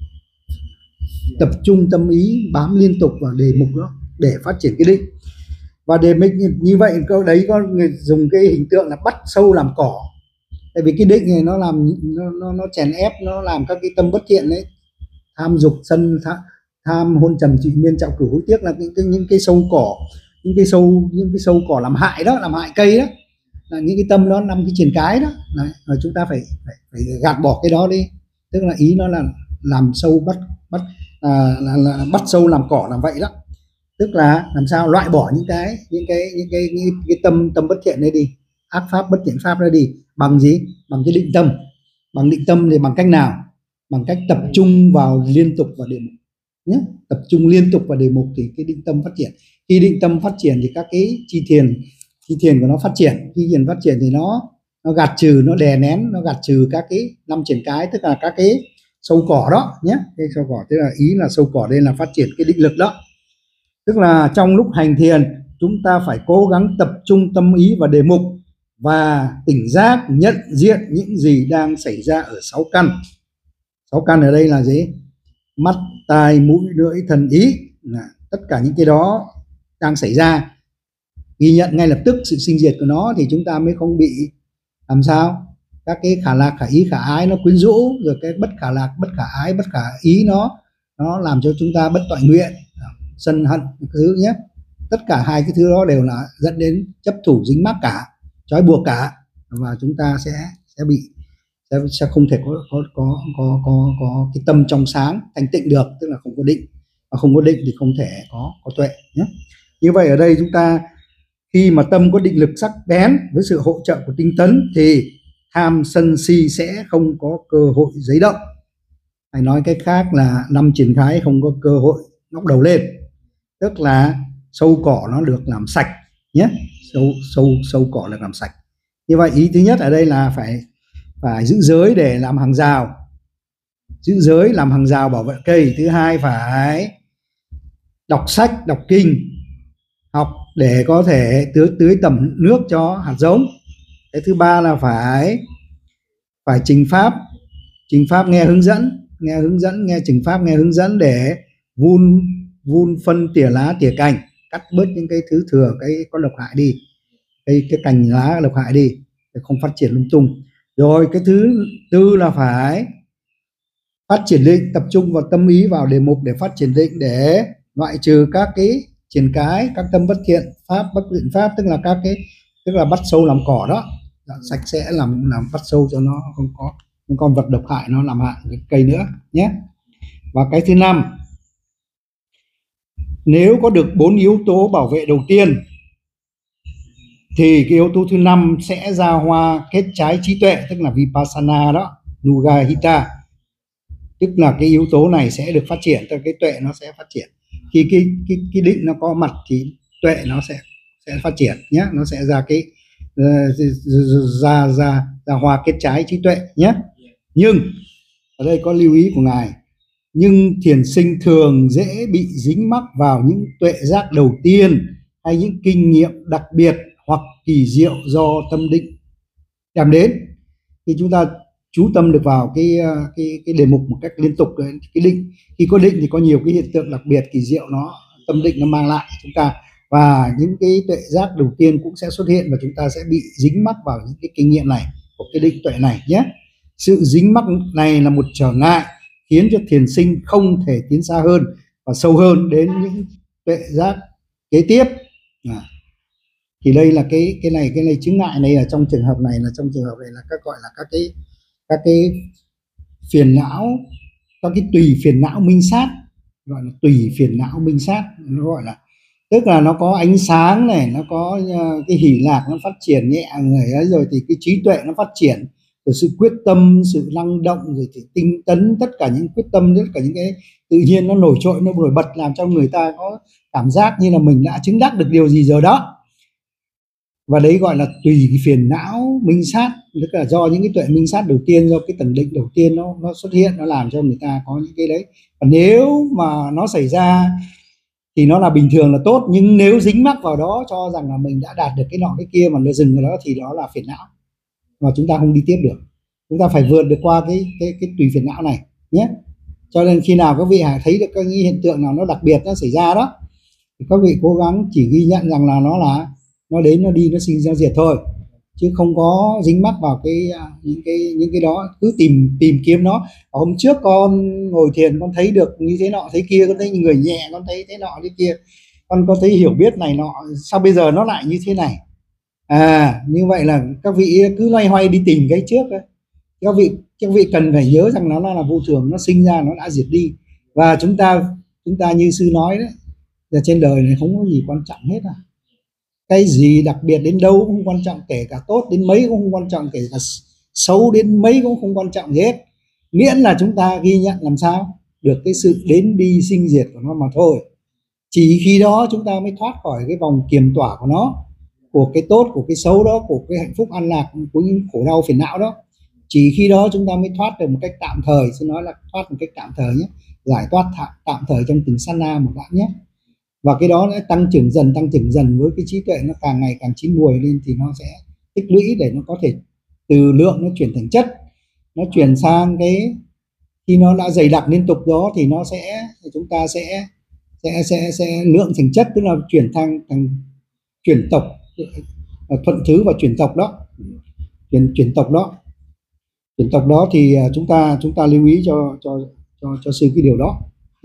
tập trung tâm ý bám liên tục vào đề mục đó để phát triển cái định. Và để mình như vậy câu đấy có người dùng cái hình tượng là bắt sâu làm cỏ. Tại vì cái định này nó làm nó nó, nó chèn ép, nó làm các cái tâm bất thiện đấy, tham dục, sân tham, tham hôn trầm thụy miên, trạo cử hối tiếc là những cái những cái sâu cỏ, những cái sâu những cái sâu cỏ làm hại đó, làm hại cây đó, là những cái tâm đó, năm cái triển cái đó. Đấy, rồi chúng ta phải, phải phải gạt bỏ cái đó đi, tức là ý nó là làm sâu bắt bắt à, là, là bắt sâu làm cỏ làm vậy đó, tức là làm sao loại bỏ những cái những cái những cái những cái, cái tâm tâm bất thiện đấy đi, ác pháp bất thiện pháp đó đi, bằng gì? Bằng cái định tâm. Bằng định tâm thì bằng cách nào? Bằng cách tập trung vào liên tục vào đề mục nhé, tập trung liên tục vào đề mục thì cái định tâm phát triển. Khi định tâm phát triển thì các cái chi thiền chi thiền của nó phát triển. Chi thiền phát triển thì nó nó gạt trừ, nó đè nén, nó gạt trừ các cái năm triển cái, tức là các cái sâu cỏ đó nhé. Cái sâu cỏ tức là ý là sâu cỏ đây là phát triển cái định lực đó. Tức là trong lúc hành thiền chúng ta phải cố gắng tập trung tâm ý vào đề mục và tỉnh giác nhận diện những gì đang xảy ra ở sáu căn. Sáu căn ở đây là gì? Mắt, tai, mũi, lưỡi, thân, ý. Là tất cả những cái đó đang xảy ra, ghi nhận ngay lập tức sự sinh diệt của nó thì chúng ta mới không bị làm sao các cái khả lạc, khả ý, khả ái nó quyến rũ, rồi cái bất khả lạc, bất khả ái, bất khả ý nó nó làm cho chúng ta bất toại nguyện, sân hận cái thứ nhé. Tất cả hai cái thứ đó đều là dẫn đến chấp thủ dính mắc cả, trói buộc cả, và chúng ta sẽ sẽ bị sẽ, sẽ không thể có có có có có có cái tâm trong sáng thanh tịnh được, tức là không có định, và không có định thì không thể có có tuệ nhé. Như vậy ở đây chúng ta khi mà tâm có định lực sắc bén với sự hỗ trợ của tinh tấn thì tham sân si sẽ không có cơ hội giấy động. Hay nói cách khác là năm triển khai không có cơ hội ngóc đầu lên, tức là sâu cỏ nó được làm sạch nhé, sâu sâu sâu cỏ được làm sạch. Như vậy ý thứ nhất ở đây là phải phải giữ giới để làm hàng rào, giữ giới làm hàng rào bảo vệ cây. Thứ hai phải đọc sách, đọc kinh, học để có thể tưới tưới tẩm nước cho hạt giống. Cái thứ ba là phải phải trình pháp, trình pháp nghe hướng dẫn, nghe hướng dẫn, nghe trình pháp, nghe hướng dẫn để vun vun phân tỉa lá tỉa cành, cắt bớt những cái thứ thừa, cái có độc hại đi, cái cái cành lá độc hại đi để không phát triển lung tung. Rồi cái thứ tư là phải phát triển định, tập trung vào tâm ý vào đề mục để phát triển định, để loại trừ các cái triển cái, các tâm bất thiện pháp, bất thiện pháp, tức là các cái tức là bắt sâu làm cỏ đó, sạch sẽ, làm làm bắt sâu cho nó không có những con vật độc hại nó làm hại cái cây nữa nhé. Và cái thứ năm, nếu có được bốn yếu tố bảo vệ đầu tiên thì cái yếu tố thứ năm sẽ ra hoa kết trái trí tuệ, tức là Vipassana đó, Nuga-hita, tức là cái yếu tố này sẽ được phát triển, tức là cái tuệ nó sẽ phát triển. Khi cái cái cái định nó có mặt thì tuệ nó sẽ sẽ phát triển nhé, nó sẽ ra cái uh, ra ra ra hoa kết trái trí tuệ nhé. Nhưng ở đây có lưu ý của ngài, nhưng thiền sinh thường dễ bị dính mắc vào những tuệ giác đầu tiên hay những kinh nghiệm đặc biệt hoặc kỳ diệu do tâm định đem đến. Khi chúng ta chú tâm được vào cái cái cái đề mục một cách liên tục, cái định, khi có định thì có nhiều cái hiện tượng đặc biệt kỳ diệu nó tâm định nó mang lại chúng ta, và những cái tuệ giác đầu tiên cũng sẽ xuất hiện và chúng ta sẽ bị dính mắc vào những cái kinh nghiệm này của cái định tuệ này nhé. Sự dính mắc này là một trở ngại khiến cho thiền sinh không thể tiến xa hơn và sâu hơn đến những tuệ giác kế tiếp. À, thì đây là cái cái này cái này chứng ngại này, ở trong trường hợp này là trong trường hợp này là các gọi là các cái các cái phiền não, các cái tùy phiền não minh sát, gọi là tùy phiền não minh sát, nó gọi là tức là nó có ánh sáng này, nó có uh, cái hỷ lạc nó phát triển nhẹ người ấy, rồi thì cái trí tuệ nó phát triển, rồi sự quyết tâm, sự năng động, rồi thì tinh tấn, tất cả những quyết tâm, tất cả những cái tự nhiên nó nổi trội, nó nổi bật, làm cho người ta có cảm giác như là mình đã chứng đắc được điều gì rồi đó. Và đấy gọi là tùy cái phiền não minh sát, tức là do những cái tuệ minh sát đầu tiên, do cái tầng định đầu tiên nó nó xuất hiện, nó làm cho người ta có những cái đấy. Và nếu mà nó xảy ra thì nó là bình thường, là tốt, nhưng nếu dính mắc vào đó cho rằng là mình đã đạt được cái nọ cái kia mà nó dừng ở đó thì đó là phiền não và chúng ta không đi tiếp được. Chúng ta phải vượt được qua cái cái cái tùy phiền não này nhé. Cho nên khi nào các vị thấy được các hiện tượng nào nó đặc biệt nó xảy ra đó thì các vị cố gắng chỉ ghi nhận rằng là nó là nó đến, nó đi, nó sinh ra diệt thôi, chứ không có dính mắc vào cái những cái những cái đó. Cứ tìm tìm kiếm nó. Hôm trước con ngồi thiền con thấy được như thế nọ thế kia, con thấy người nhẹ, con thấy thế nọ thế kia, con có thấy hiểu biết này nọ, sao bây giờ nó lại như thế này. À, như vậy là các vị cứ loay hoay đi tìm cái trước ấy. Các vị các vị cần phải nhớ rằng nó là vô thường, nó sinh ra nó đã diệt đi. Và chúng ta chúng ta như sư nói đấy, là trên đời này không có gì quan trọng hết à. Cái gì đặc biệt đến đâu cũng không quan trọng, kể cả tốt đến mấy cũng không quan trọng, kể cả xấu đến mấy cũng không quan trọng gì hết, miễn là chúng ta ghi nhận làm sao được cái sự đến đi sinh diệt của nó mà thôi. Chỉ khi đó chúng ta mới thoát khỏi cái vòng kiềm tỏa của nó, của cái tốt, của cái xấu đó, của cái hạnh phúc an lạc, của những khổ đau phiền não đó. Chỉ khi đó chúng ta mới thoát được một cách tạm thời, xin nói là thoát một cách tạm thời nhé, giải thoát tạm thời trong từng sát na một đoạn nhé. Và cái đó sẽ tăng trưởng dần, tăng trưởng dần với cái trí tuệ nó càng ngày càng chín mùi lên thì nó sẽ tích lũy để nó có thể từ lượng nó chuyển thành chất, nó chuyển sang cái khi nó đã dày đặc liên tục đó thì nó sẽ chúng ta sẽ sẽ sẽ sẽ lượng thành chất, tức là chuyển thành thành chuyển tộc, thuận thứ và chuyển tộc đó, chuyển chuyển tộc đó, chuyển tộc đó thì chúng ta chúng ta lưu ý cho cho cho cho sư cái điều đó.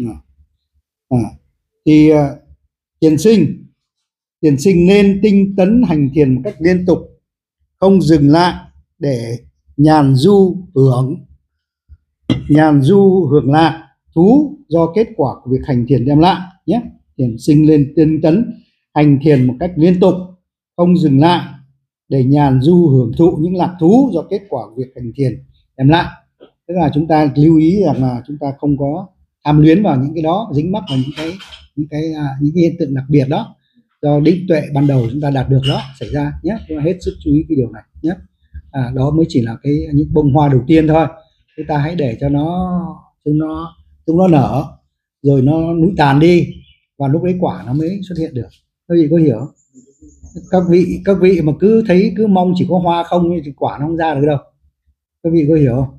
À, thì thiền sinh thiền sinh nên tinh tấn hành thiền một cách liên tục, không dừng lại để nhàn du hưởng nhàn du hưởng lạc thú do kết quả của việc hành thiền đem lại nhé. Thiền sinh nên tinh tấn hành thiền một cách liên tục, không dừng lại để nhàn du hưởng thụ những lạc thú do kết quả của việc hành thiền đem lại. Tức là chúng ta lưu ý rằng là chúng ta không có tham luyến vào những cái đó, dính mắc vào những cái những cái những cái hiện tượng đặc biệt đó do định tuệ ban đầu chúng ta đạt được đó xảy ra nhé. Chúng ta hết sức chú ý cái điều này nhé. À, đó mới chỉ là cái những bông hoa đầu tiên thôi. Chúng ta hãy để cho nó chúng nó chúng nó nở rồi nó núi tàn đi, và lúc đấy quả nó mới xuất hiện được. Các vị có hiểu? Các vị các vị mà cứ thấy cứ mong chỉ có hoa không thì quả nó không ra được đâu. Các vị có hiểu không?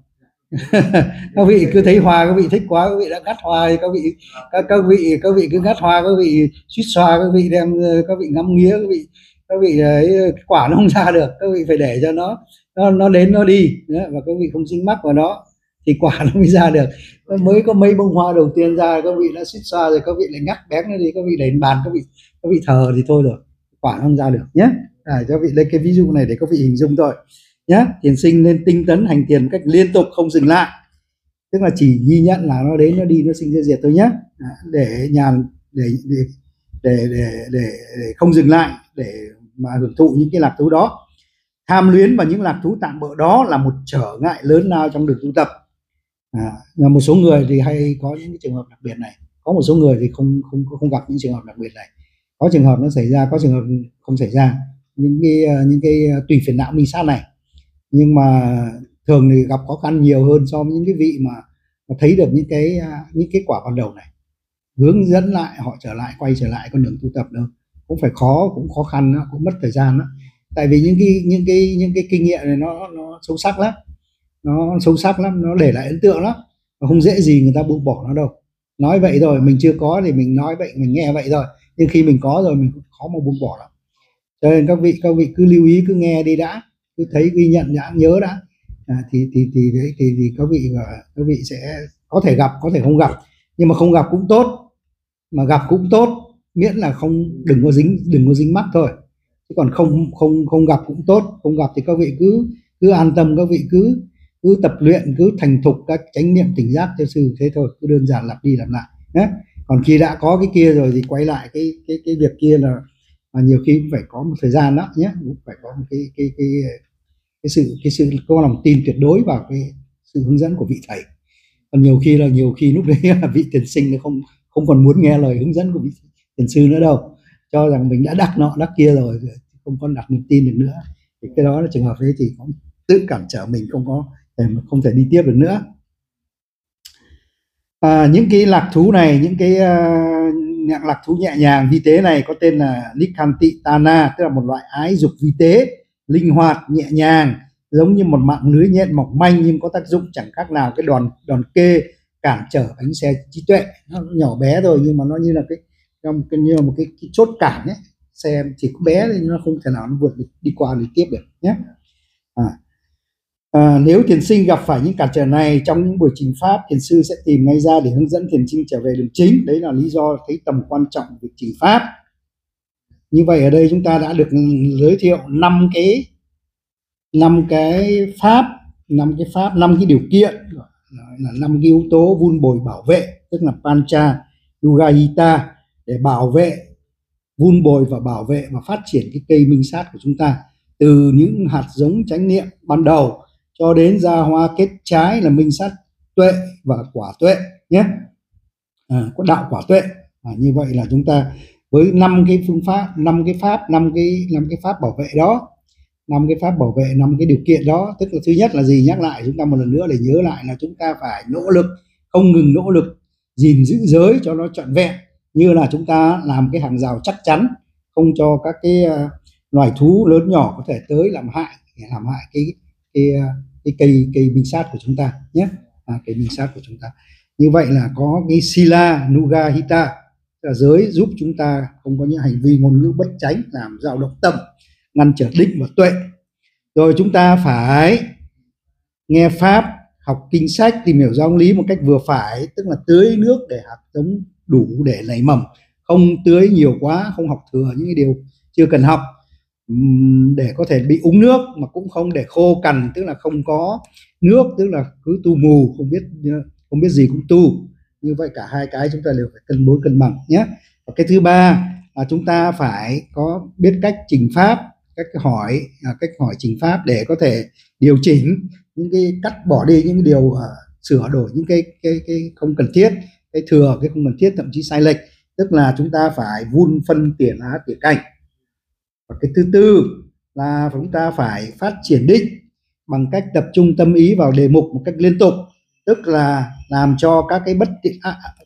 Các vị cứ thấy hoa các vị thích quá, các vị đã ngắt hoa, các vị các các vị các vị cứ ngắt hoa, các vị suýt xoa, các vị đem các vị ngắm nghía, các vị các vị ấy, quả nó không ra được. Các vị phải để cho nó nó nó đến nó đi và các vị không dính mắc vào nó thì quả nó mới ra được. Mới có mấy bông hoa đầu tiên ra các vị đã suýt xoa rồi, các vị lại ngắt bén nó đi, các vị để lên bàn, các vị các vị thờ thì thôi rồi, quả nó không ra được nhé. À, cho vị lấy cái ví dụ này để các vị hình dung thôi nhé. Thiền sinh nên tinh tấn hành thiền cách liên tục không dừng lại, tức là chỉ ghi nhận là nó đến nó đi nó sinh ra diệt thôi nhé. À, để nhàn để để, để để để để không dừng lại để mà hưởng thụ những cái lạc thú đó. Tham luyến vào những lạc thú tạm bợ đó là một trở ngại lớn lao trong đường tu tập. À, và một số người thì hay có những cái trường hợp đặc biệt này, có một số người thì không không không gặp những trường hợp đặc biệt này, có trường hợp nó xảy ra, có trường hợp không xảy ra, những cái những cái tùy phiền não minh sát này. Nhưng mà thường thì gặp khó khăn nhiều hơn so với những cái vị mà, mà thấy được những cái những kết quả ban đầu này, hướng dẫn lại họ trở lại quay trở lại con đường tu tập đâu, cũng phải khó, cũng khó khăn đó, cũng mất thời gian đó. Tại vì những cái những cái những cái kinh nghiệm này nó nó sâu sắc lắm, nó sâu sắc lắm, nó để lại ấn tượng lắm, nó không dễ gì người ta buông bỏ nó đâu. Nói vậy rồi mình chưa có thì mình nói vậy, mình nghe vậy rồi, nhưng khi mình có rồi mình cũng khó mà buông bỏ lắm. Cho nên các vị các vị cứ lưu ý, cứ nghe đi đã, cứ thấy ghi nhận đã, nhớ đã, à, thì thì thì đấy thì, thì các vị các vị sẽ có thể gặp, có thể không gặp, nhưng mà không gặp cũng tốt, mà gặp cũng tốt, miễn là không đừng có dính đừng có dính mắc thôi. Chứ còn không không không gặp cũng tốt, không gặp thì các vị cứ cứ an tâm, các vị cứ cứ tập luyện, cứ thành thục các chánh niệm tỉnh giác theo sư thế thôi, cứ đơn giản lặp đi lặp lại nhé. Còn khi đã có cái kia rồi thì quay lại cái cái cái việc kia là mà nhiều khi cũng phải có một thời gian đó nhé, cũng phải có một cái cái cái cái sự cái sự có lòng tin tuyệt đối vào cái sự hướng dẫn của vị thầy. Còn nhiều khi là nhiều khi lúc đấy là vị thiền sinh nó không không còn muốn nghe lời hướng dẫn của vị thiền sư nữa đâu, cho rằng mình đã đắc nọ đắc kia rồi, không còn đặt niềm tin được nữa, thì cái đó là trường hợp đấy thì cũng tự cản trở mình, không có không thể đi tiếp được nữa. À, những cái lạc thú này, những cái uh, lạc thú nhẹ nhàng vi tế này có tên là Nikantitana, tức là một loại ái dục vi tế, linh hoạt, nhẹ nhàng, giống như một mạng lưới nhện mỏng manh nhưng có tác dụng chẳng khác nào cái đòn đòn kê cản trở bánh xe trí tuệ. Nó nhỏ bé thôi nhưng mà nó như là cái như là một cái, cái chốt cản ấy, xe chỉ có bé thì nó không thể nào nó vượt đi, đi qua đi tiếp được nhé. À. À, nếu thiền sinh gặp phải những cản trở này trong những buổi trình pháp, thiền sư sẽ tìm ngay ra để hướng dẫn thiền sinh trở về đường chính. Đấy là lý do thấy tầm quan trọng của việc trình pháp. Như vậy ở đây chúng ta đã được giới thiệu năm cái năm cái pháp, năm cái pháp, năm cái điều kiện, là năm cái yếu tố vun bồi bảo vệ, tức là Pancha Yugahita, để bảo vệ, vun bồi và bảo vệ và phát triển cái cây minh sát của chúng ta, từ những hạt giống chánh niệm ban đầu cho đến ra hoa kết trái là minh sát tuệ và quả tuệ nhé. À, có đạo quả tuệ. À, như vậy là chúng ta với năm cái phương pháp, năm cái pháp, năm cái năm cái pháp bảo vệ đó, năm cái pháp bảo vệ, năm cái điều kiện đó, tức là thứ nhất là gì, nhắc lại chúng ta một lần nữa để nhớ lại là chúng ta phải nỗ lực, không ngừng nỗ lực gìn giữ giới cho nó trọn vẹn, như là chúng ta làm cái hàng rào chắc chắn, không cho các cái uh, loài thú lớn nhỏ có thể tới làm hại làm hại cái cái cái cây cây minh sát của chúng ta nhé. À, cây minh sát của chúng ta. Như vậy là có cái Sila Nugahita, là giới giúp chúng ta không có những hành vi ngôn ngữ bất chánh làm dao động tâm, ngăn trở định và tuệ. Rồi chúng ta phải nghe pháp, học kinh sách, tìm hiểu giáo lý một cách vừa phải, tức là tưới nước để hạt giống đủ để nảy mầm, không tưới nhiều quá, không học thừa những cái điều chưa cần học để có thể bị úng nước, mà cũng không để khô cằn, tức là không có nước, tức là cứ tu mù, không biết không biết gì cũng tu. Như vậy cả hai cái chúng ta đều phải cân đối cân bằng nhé. Và cái thứ ba là chúng ta phải có biết cách trình pháp, cách hỏi cách hỏi trình pháp để có thể điều chỉnh những cái, cắt bỏ đi những cái điều, uh, sửa đổi những cái cái cái không cần thiết, cái thừa cái không cần thiết, thậm chí sai lệch, tức là chúng ta phải vun phân tỉa lá tỉa cành. Và cái thứ tư là chúng ta phải phát triển định bằng cách tập trung tâm ý vào đề mục một cách liên tục, tức là làm cho các cái bất, bất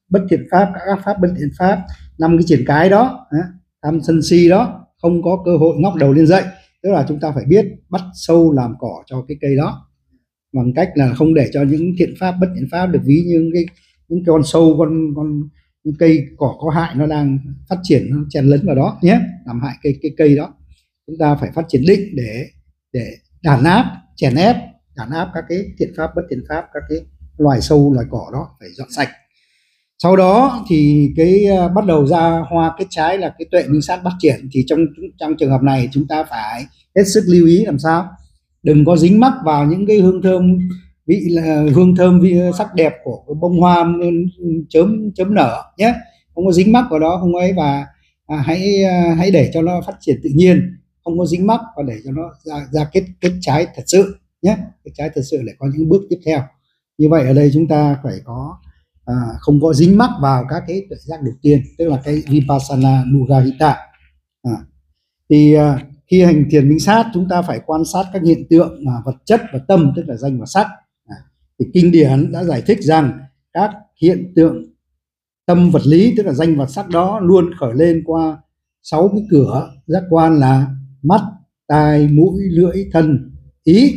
bất thiện pháp, các pháp bất thiện pháp, năm cái triển cái đó, tham sân si đó, không có cơ hội ngóc đầu lên dậy. Tức là chúng ta phải biết bắt sâu làm cỏ cho cái cây đó, bằng cách là không để cho những thiện pháp bất thiện pháp được ví như cái những con sâu, con con những cây cỏ có hại nó đang phát triển, nó chen lấn vào đó nhé, làm hại cây cái cây đó. Chúng ta phải phát triển định để để đàn áp, chèn ép, đàn áp các cái thiện pháp bất thiện pháp, các cái loài sâu loài cỏ đó phải dọn sạch. Sau đó thì cái uh, bắt đầu ra hoa kết trái là cái tuệ minh sát phát triển. Thì trong trong trường hợp này chúng ta phải hết sức lưu ý làm sao đừng có dính mắc vào những cái hương thơm vị là hương thơm vị sắc đẹp của cái bông hoa chớm chớm nở nhé, không có dính mắc vào đó, không ấy, và à, hãy à, hãy để cho nó phát triển tự nhiên, không có dính mắc, và để cho nó ra, ra kết kết trái thật sự nhé, kết trái thật sự để có những bước tiếp theo. Như vậy ở đây chúng ta phải có à, không có dính mắc vào các cái tuệ giác đầu tiên, tức là cái vipassana nugahita. À, thì à, khi hành thiền minh sát chúng ta phải quan sát các hiện tượng mà vật chất và tâm, tức là danh và sắc. À, thì kinh điển đã giải thích rằng các hiện tượng tâm vật lý, tức là danh và sắc đó luôn khởi lên qua sáu cái cửa giác quan là mắt, tai, mũi, lưỡi, thân, ý.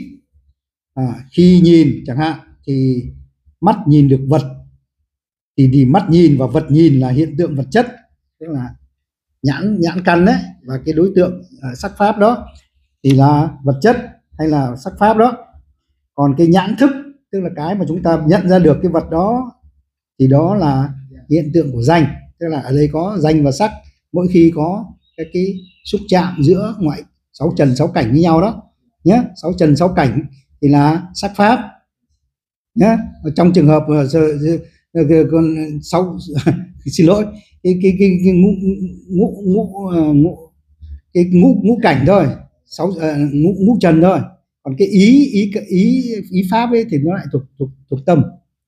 À, khi nhìn chẳng hạn thì mắt nhìn được vật thì, thì mắt nhìn và vật nhìn là hiện tượng vật chất, tức là nhãn nhãn căn đấy, và cái đối tượng uh, sắc pháp đó thì là vật chất hay là sắc pháp đó. Còn cái nhãn thức, tức là cái mà chúng ta nhận ra được cái vật đó, thì đó là hiện tượng của danh, tức là ở đây có danh và sắc, mỗi khi có cái, cái xúc chạm giữa ngoại sáu trần sáu cảnh với nhau đó nhé, sáu trần sáu cảnh thì là sắc pháp nhé. Trong trường hợp còn sáu xin lỗi cái cái cái, cái ngũ ngũ ngũ ngũ cái ngũ ngũ cảnh thôi, sáu uh, ngũ ngũ trần thôi. Còn cái ý ý ý ý pháp ấy thì nó lại thuộc thuộc thuộc tâm,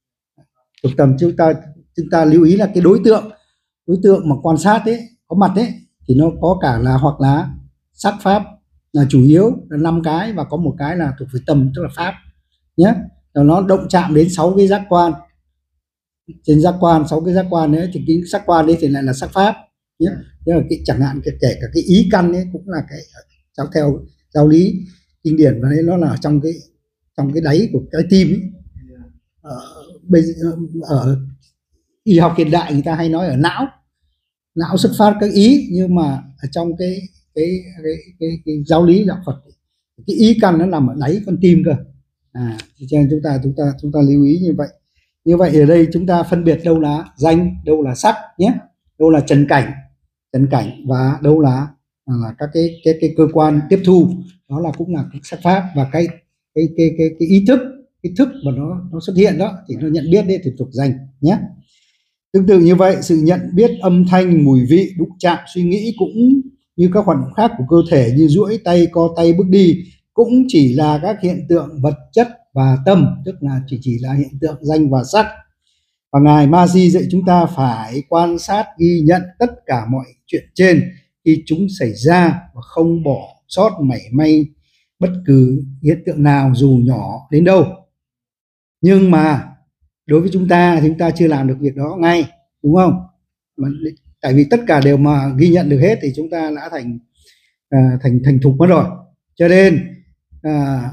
thuộc tâm. Chúng ta chúng ta lưu ý là cái đối tượng đối tượng mà quan sát ấy, có mặt ấy, thì nó có cả là hoặc là sắc pháp là chủ yếu là năm cái, và có một cái là thuộc về tâm, tức là pháp nhé. Nó động chạm đến sáu cái giác quan, trên giác quan sáu cái giác quan đấy thì cái sắc quan đấy thì lại là sắc pháp nhé. Thế là cái chẳng hạn kể cả cái ý căn ấy cũng là cái giáo theo giáo lý kinh điển, và đấy nó là trong cái trong cái đáy của cái tim ấy. Ở, bây giờ, ở y học hiện đại người ta hay nói ở não não xuất phát các ý, nhưng mà ở trong cái cái cái, cái, cái giáo lý đạo Phật cái ý căn nó nằm ở đáy con tim cơ. À, cho nên chúng ta chúng ta chúng ta lưu ý như vậy. Như vậy ở đây chúng ta phân biệt đâu là danh, đâu là sắc nhé, đâu là trần cảnh, trần cảnh và đâu là là các cái cái cái cơ quan tiếp thu, đó là cũng là sắc pháp, và cái cái cái cái, cái ý thức, cái thức mà nó nó xuất hiện đó thì nó nhận biết đấy thì thuộc danh nhé. Tương tự như vậy, sự nhận biết âm thanh, mùi vị, đụng chạm, suy nghĩ cũng như các hoạt động khác của cơ thể như duỗi tay, co tay, bước đi cũng chỉ là các hiện tượng vật chất và tâm, tức là chỉ chỉ là hiện tượng danh và sắc. Và ngài Ma-di dạy chúng ta phải quan sát, ghi nhận tất cả mọi chuyện trên khi chúng xảy ra và không bỏ sót mảy may bất cứ hiện tượng nào dù nhỏ đến đâu. Nhưng mà đối với chúng ta, chúng ta chưa làm được việc đó ngay, đúng không? Mà, tại vì tất cả đều mà ghi nhận được hết thì chúng ta đã thành à, thành thành thục mất rồi. Cho nên à,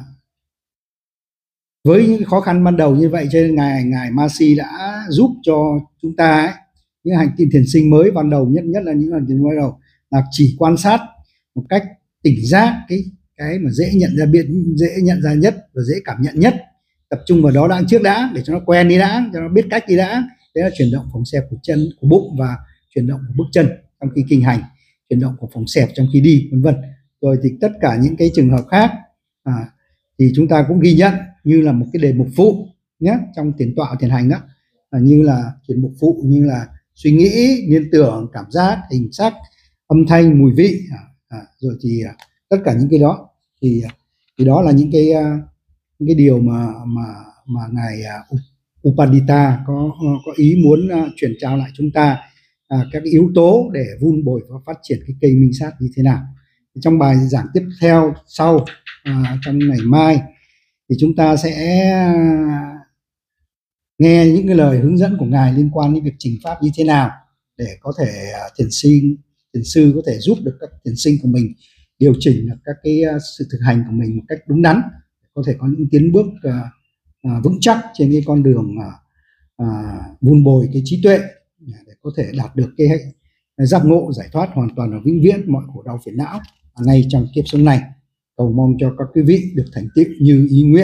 với những khó khăn ban đầu như vậy, cho nên ngài ngài Ma-di đã giúp cho chúng ta ấy, những hành tinh thiền sinh mới ban đầu, nhất nhất là những hành tinh mới đầu, là chỉ quan sát một cách tỉnh giác cái cái mà dễ nhận ra biết dễ nhận ra nhất và dễ cảm nhận nhất, tập trung vào đó đã trước đã, để cho nó quen đi đã, cho nó biết cách đi đã. Đấy là chuyển động phồng xẹp của chân, của bụng, và chuyển động của bước chân trong khi kinh hành, chuyển động của phồng xẹp trong khi đi, vân vân. Rồi thì tất cả những cái trường hợp khác à, thì chúng ta cũng ghi nhận như là một cái đề mục phụ nhé, trong thiền tọa thiền hành đó, à, như là chuyển mục phụ, như là suy nghĩ, liên tưởng, cảm giác, hình sắc, âm thanh, mùi vị, à, à, rồi thì à, tất cả những cái đó thì thì đó là những cái uh, những cái điều mà mà mà ngài uh, Upadita có có ý muốn uh, chuyển trao lại chúng ta, uh, các cái yếu tố để vun bồi và phát triển cái cây minh sát như thế nào. Trong bài giảng tiếp theo sau, uh, trong ngày mai thì chúng ta sẽ nghe những cái lời hướng dẫn của Ngài liên quan đến việc trình pháp như thế nào để có thể uh, thiền sinh thiền sư có thể giúp được các thiền sinh của mình điều chỉnh được các cái uh, sự thực hành của mình một cách đúng đắn, có thể có những tiến bước uh, uh, vững chắc trên cái con đường uh, uh, vun bồi cái trí tuệ để có thể đạt được cái giác ngộ giải thoát hoàn toàn và vĩnh viễn mọi khổ đau phiền não ngay trong kiếp sống này. Cầu mong cho các quý vị được thành tựu như ý nguyện.